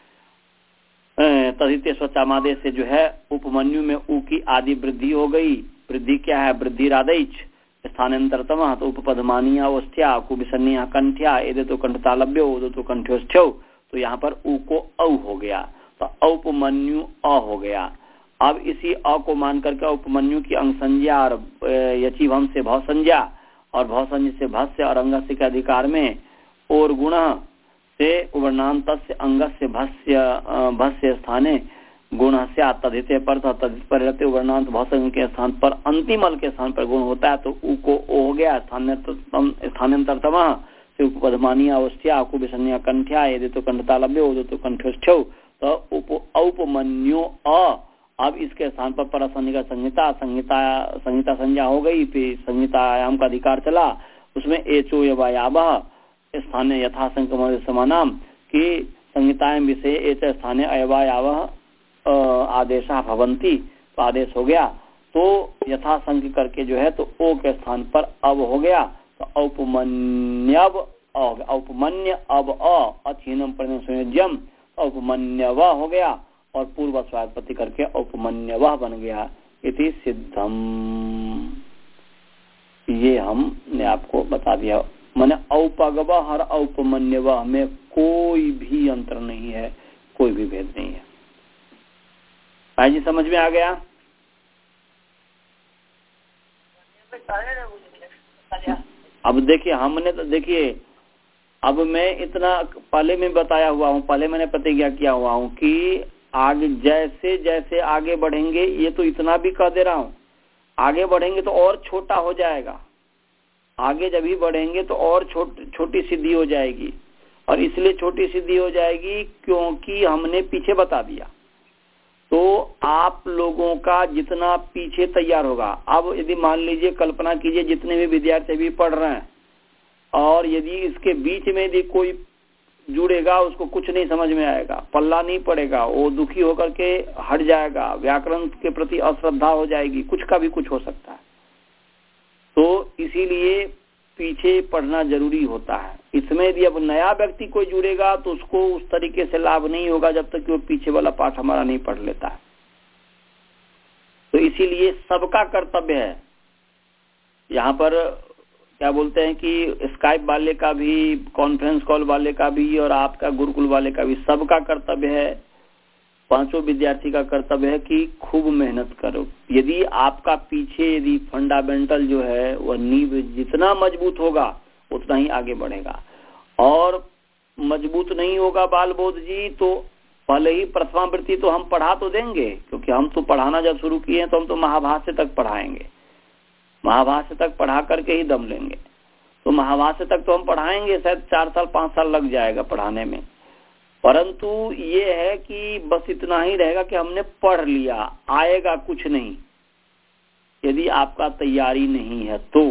[SPEAKER 1] तदित स्वचामादे से जो है उपमन्यु में उ की आदि वृद्धि हो गई। वृद्धि क्या है? वृद्धि रादैच स्थानांतरतम, तो उपपदमानिया ओष्ठ्या कुबिसन्निया कंठ्या, एदे तो कंठतालभ्यो ओदो तो कंठ्योष्ठ्यौ, तो यहाँ पर उ को औ हो गया, तो औपमन्यु अ हो गया। अब इसी अ को मान करके उपमन्यु की अंग संज्ञा और यचिभम से भव संज्ञा, और भव संज्ञा से भस्य और अंगस्य के अधिकार में और गुण से उवर्णांत अंगस्य भस्य भस्य स्थाने गुण से तदित पर तदित पर रहते उवर्णांत भव के स्थान पर अंतिम अल के स्थान पर गुण होता है, तो उ को ओ हो गया। स्थानांतरतम से उपपदमानिया अवस्थ्या कुबिसन्या कंठ्या, यदि तो कंठतालभ्यो ओदो तो कंठ्योष्ठ्यौ, तो उप औपमन्यो अ, अब इसके स्थान पर परसंज्ञा संहिता संहिता संहिता संज्ञा हो गई, फिर संहितायाम का अधिकार चला, उसमें एचो यवायावः स्थाने यथा संक्रमण समानाम की संहितायाम विषय एच स्थाने अयवायावः आदेशा भवंती, तो आदेश हो गया, तो यथा संख्य करके जो है तो ओ के स्थान पर अब हो गया, तो औपमन्यव औपमन्य अब अ अथीनम संयोज्यम औपमन्यव हो गया, और पूर्व स्वात्पत्ति करके औपमन्यव बन गया। इति सिद्धम, ये हमने आपको बता दिया। माने औपगव हर औपमन्यव में कोई भी अंतर नहीं है, कोई भी भेद नहीं है। भाई जी समझ में आ गया? अब देखिए हमने तो देखिए अब मैं इतना पहले में बताया हुआ हूँ, पहले मैंने प्रतिज्ञा किया हुआ हूँ कि आगे जैसे जैसे आगे बढ़ेंगे, ये तो इतना भी कह दे रहा हूँ, आगे बढ़ेंगे तो और छोटा हो जाएगा, आगे जब ही बढ़ेंगे तो और छोट, छोटी सिद्धि हो जाएगी, और इसलिए छोटी सिद्धि हो जाएगी क्योंकि हमने पीछे बता दिया। तो आप लोगों का जितना पीछे तैयार होगा, अब यदि मान लीजिए कल्पना कीजिए जितने भी विद्यार्थी भी पढ़ रहे हैं, और यदि इसके बीच में यदि कोई जुड़ेगा उसको कुछ नहीं समझ में आएगा, पल्ला नहीं पड़ेगा, वो दुखी होकर के हट जाएगा, व्याकरण के प्रति अश्रद्धा हो जाएगी, कुछ का भी कुछ हो सकता है। तो इसीलिए पीछे पढ़ना जरूरी होता है। इसमें यदि अब नया व्यक्ति कोई जुड़ेगा तो उसको उस तरीके से लाभ नहीं होगा जब तक कि वो पीछे वाला पाठ हमारा नहीं पढ़ लेता है। तो इसीलिए सबका कर्तव्य है, यहाँ पर क्या बोलते हैं कि स्काइप वाले का भी, कॉन्फ्रेंस कॉल वाले का भी, और आपका गुरुकुल वाले का भी, सबका कर्तव्य है, पांचों विद्यार्थी का कर्तव्य है कि खूब मेहनत करो। यदि आपका पीछे यदि फंडामेंटल जो है वह नींव जितना मजबूत होगा उतना ही आगे बढ़ेगा, और मजबूत नहीं होगा बाल बोध जी तो पहले ही प्रथमावृत्ति तो हम पढ़ा तो देंगे, क्योंकि हम तो पढ़ाना जब शुरू किए हैं तो हम तो महाभाष्य तक पढ़ाएंगे, महाभाष्य तक पढ़ा करके ही दम लेंगे। तो महाभाष्य तक तो हम पढ़ाएंगे, शायद चार साल पांच साल लग जाएगा पढ़ाने में, परंतु ये है कि बस इतना ही रहेगा कि हमने पढ़ लिया, आएगा कुछ नहीं यदि आपका तैयारी नहीं है तो।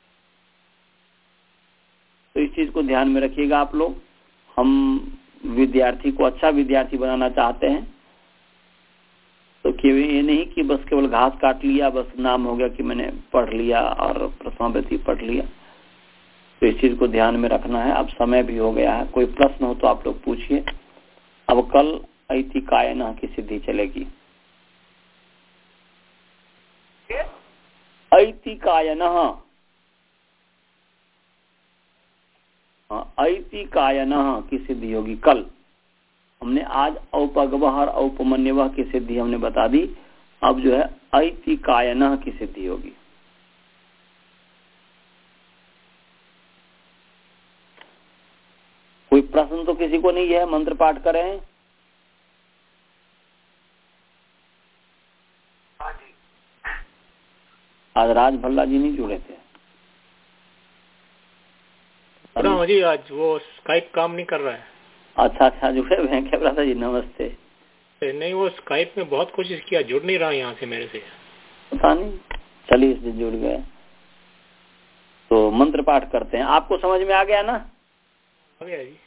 [SPEAKER 1] तो इस चीज को ध्यान में रखिएगा आप लोग। हम विद्यार्थी को अच्छा विद्यार्थी बनाना चाहते हैं, तो केवल ये नहीं कि बस केवल घास काट लिया, बस नाम हो गया कि मैंने पढ़ लिया और प्रथमावृत्ति पढ़ लिया। तो इस चीज को ध्यान में रखना है। अब समय भी हो गया है, कोई प्रश्न हो तो आप लोग पूछिए। अब कल ऐतिकायन की सिद्धि चलेगी। ऐतिकायन, ऐतिकायन की सिद्धि होगी कल। हमने आज औपगवह औपमन्यवह की सिद्धि हमने बता दी, अब जो है ऐतिकायन की सिद्धि होगी। कोई प्रश्न तो किसी को नहीं है? मंत्र पाठ करें। आज राज भल्ला जी नहीं जुड़े थे
[SPEAKER 2] जी, आज वो स्काइप काम नहीं कर रहा है।
[SPEAKER 1] अच्छा अच्छा, जुड़े हुए हैं क्या भ्राता जी? नमस्ते।
[SPEAKER 2] नहीं, वो स्काइप में बहुत कोशिश किया, जुड़ नहीं रहा यहाँ से मेरे से,
[SPEAKER 1] पता नहीं, चलिए इससे जुड़ गए। तो मंत्र पाठ करते हैं। आपको समझ में आ गया ना?
[SPEAKER 2] आ गया जी।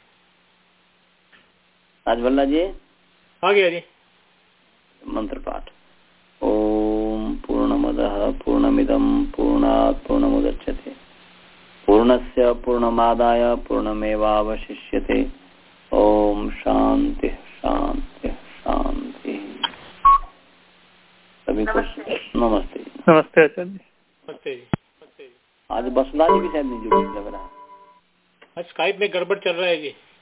[SPEAKER 1] राज भल्ला जी
[SPEAKER 2] आ गया जी।
[SPEAKER 1] मंत्र पाठ। ओम पूर्णमदः पूर्णमिदं पूर्णात् पूर्णमुदच्यते पूर्णस्य पूर्णमादाय पूर्णमेवावशिष्यते। ओम शांति शांति शांति। सभी को नमस्ते।
[SPEAKER 2] नमस्ते आचार्य जी। नमस्ते जी।
[SPEAKER 1] आज बसुदा जी भी शायद नहीं जुड़ी लग रहा है।
[SPEAKER 2] आज स्काइप में गड़बड़ चल रहा है जी।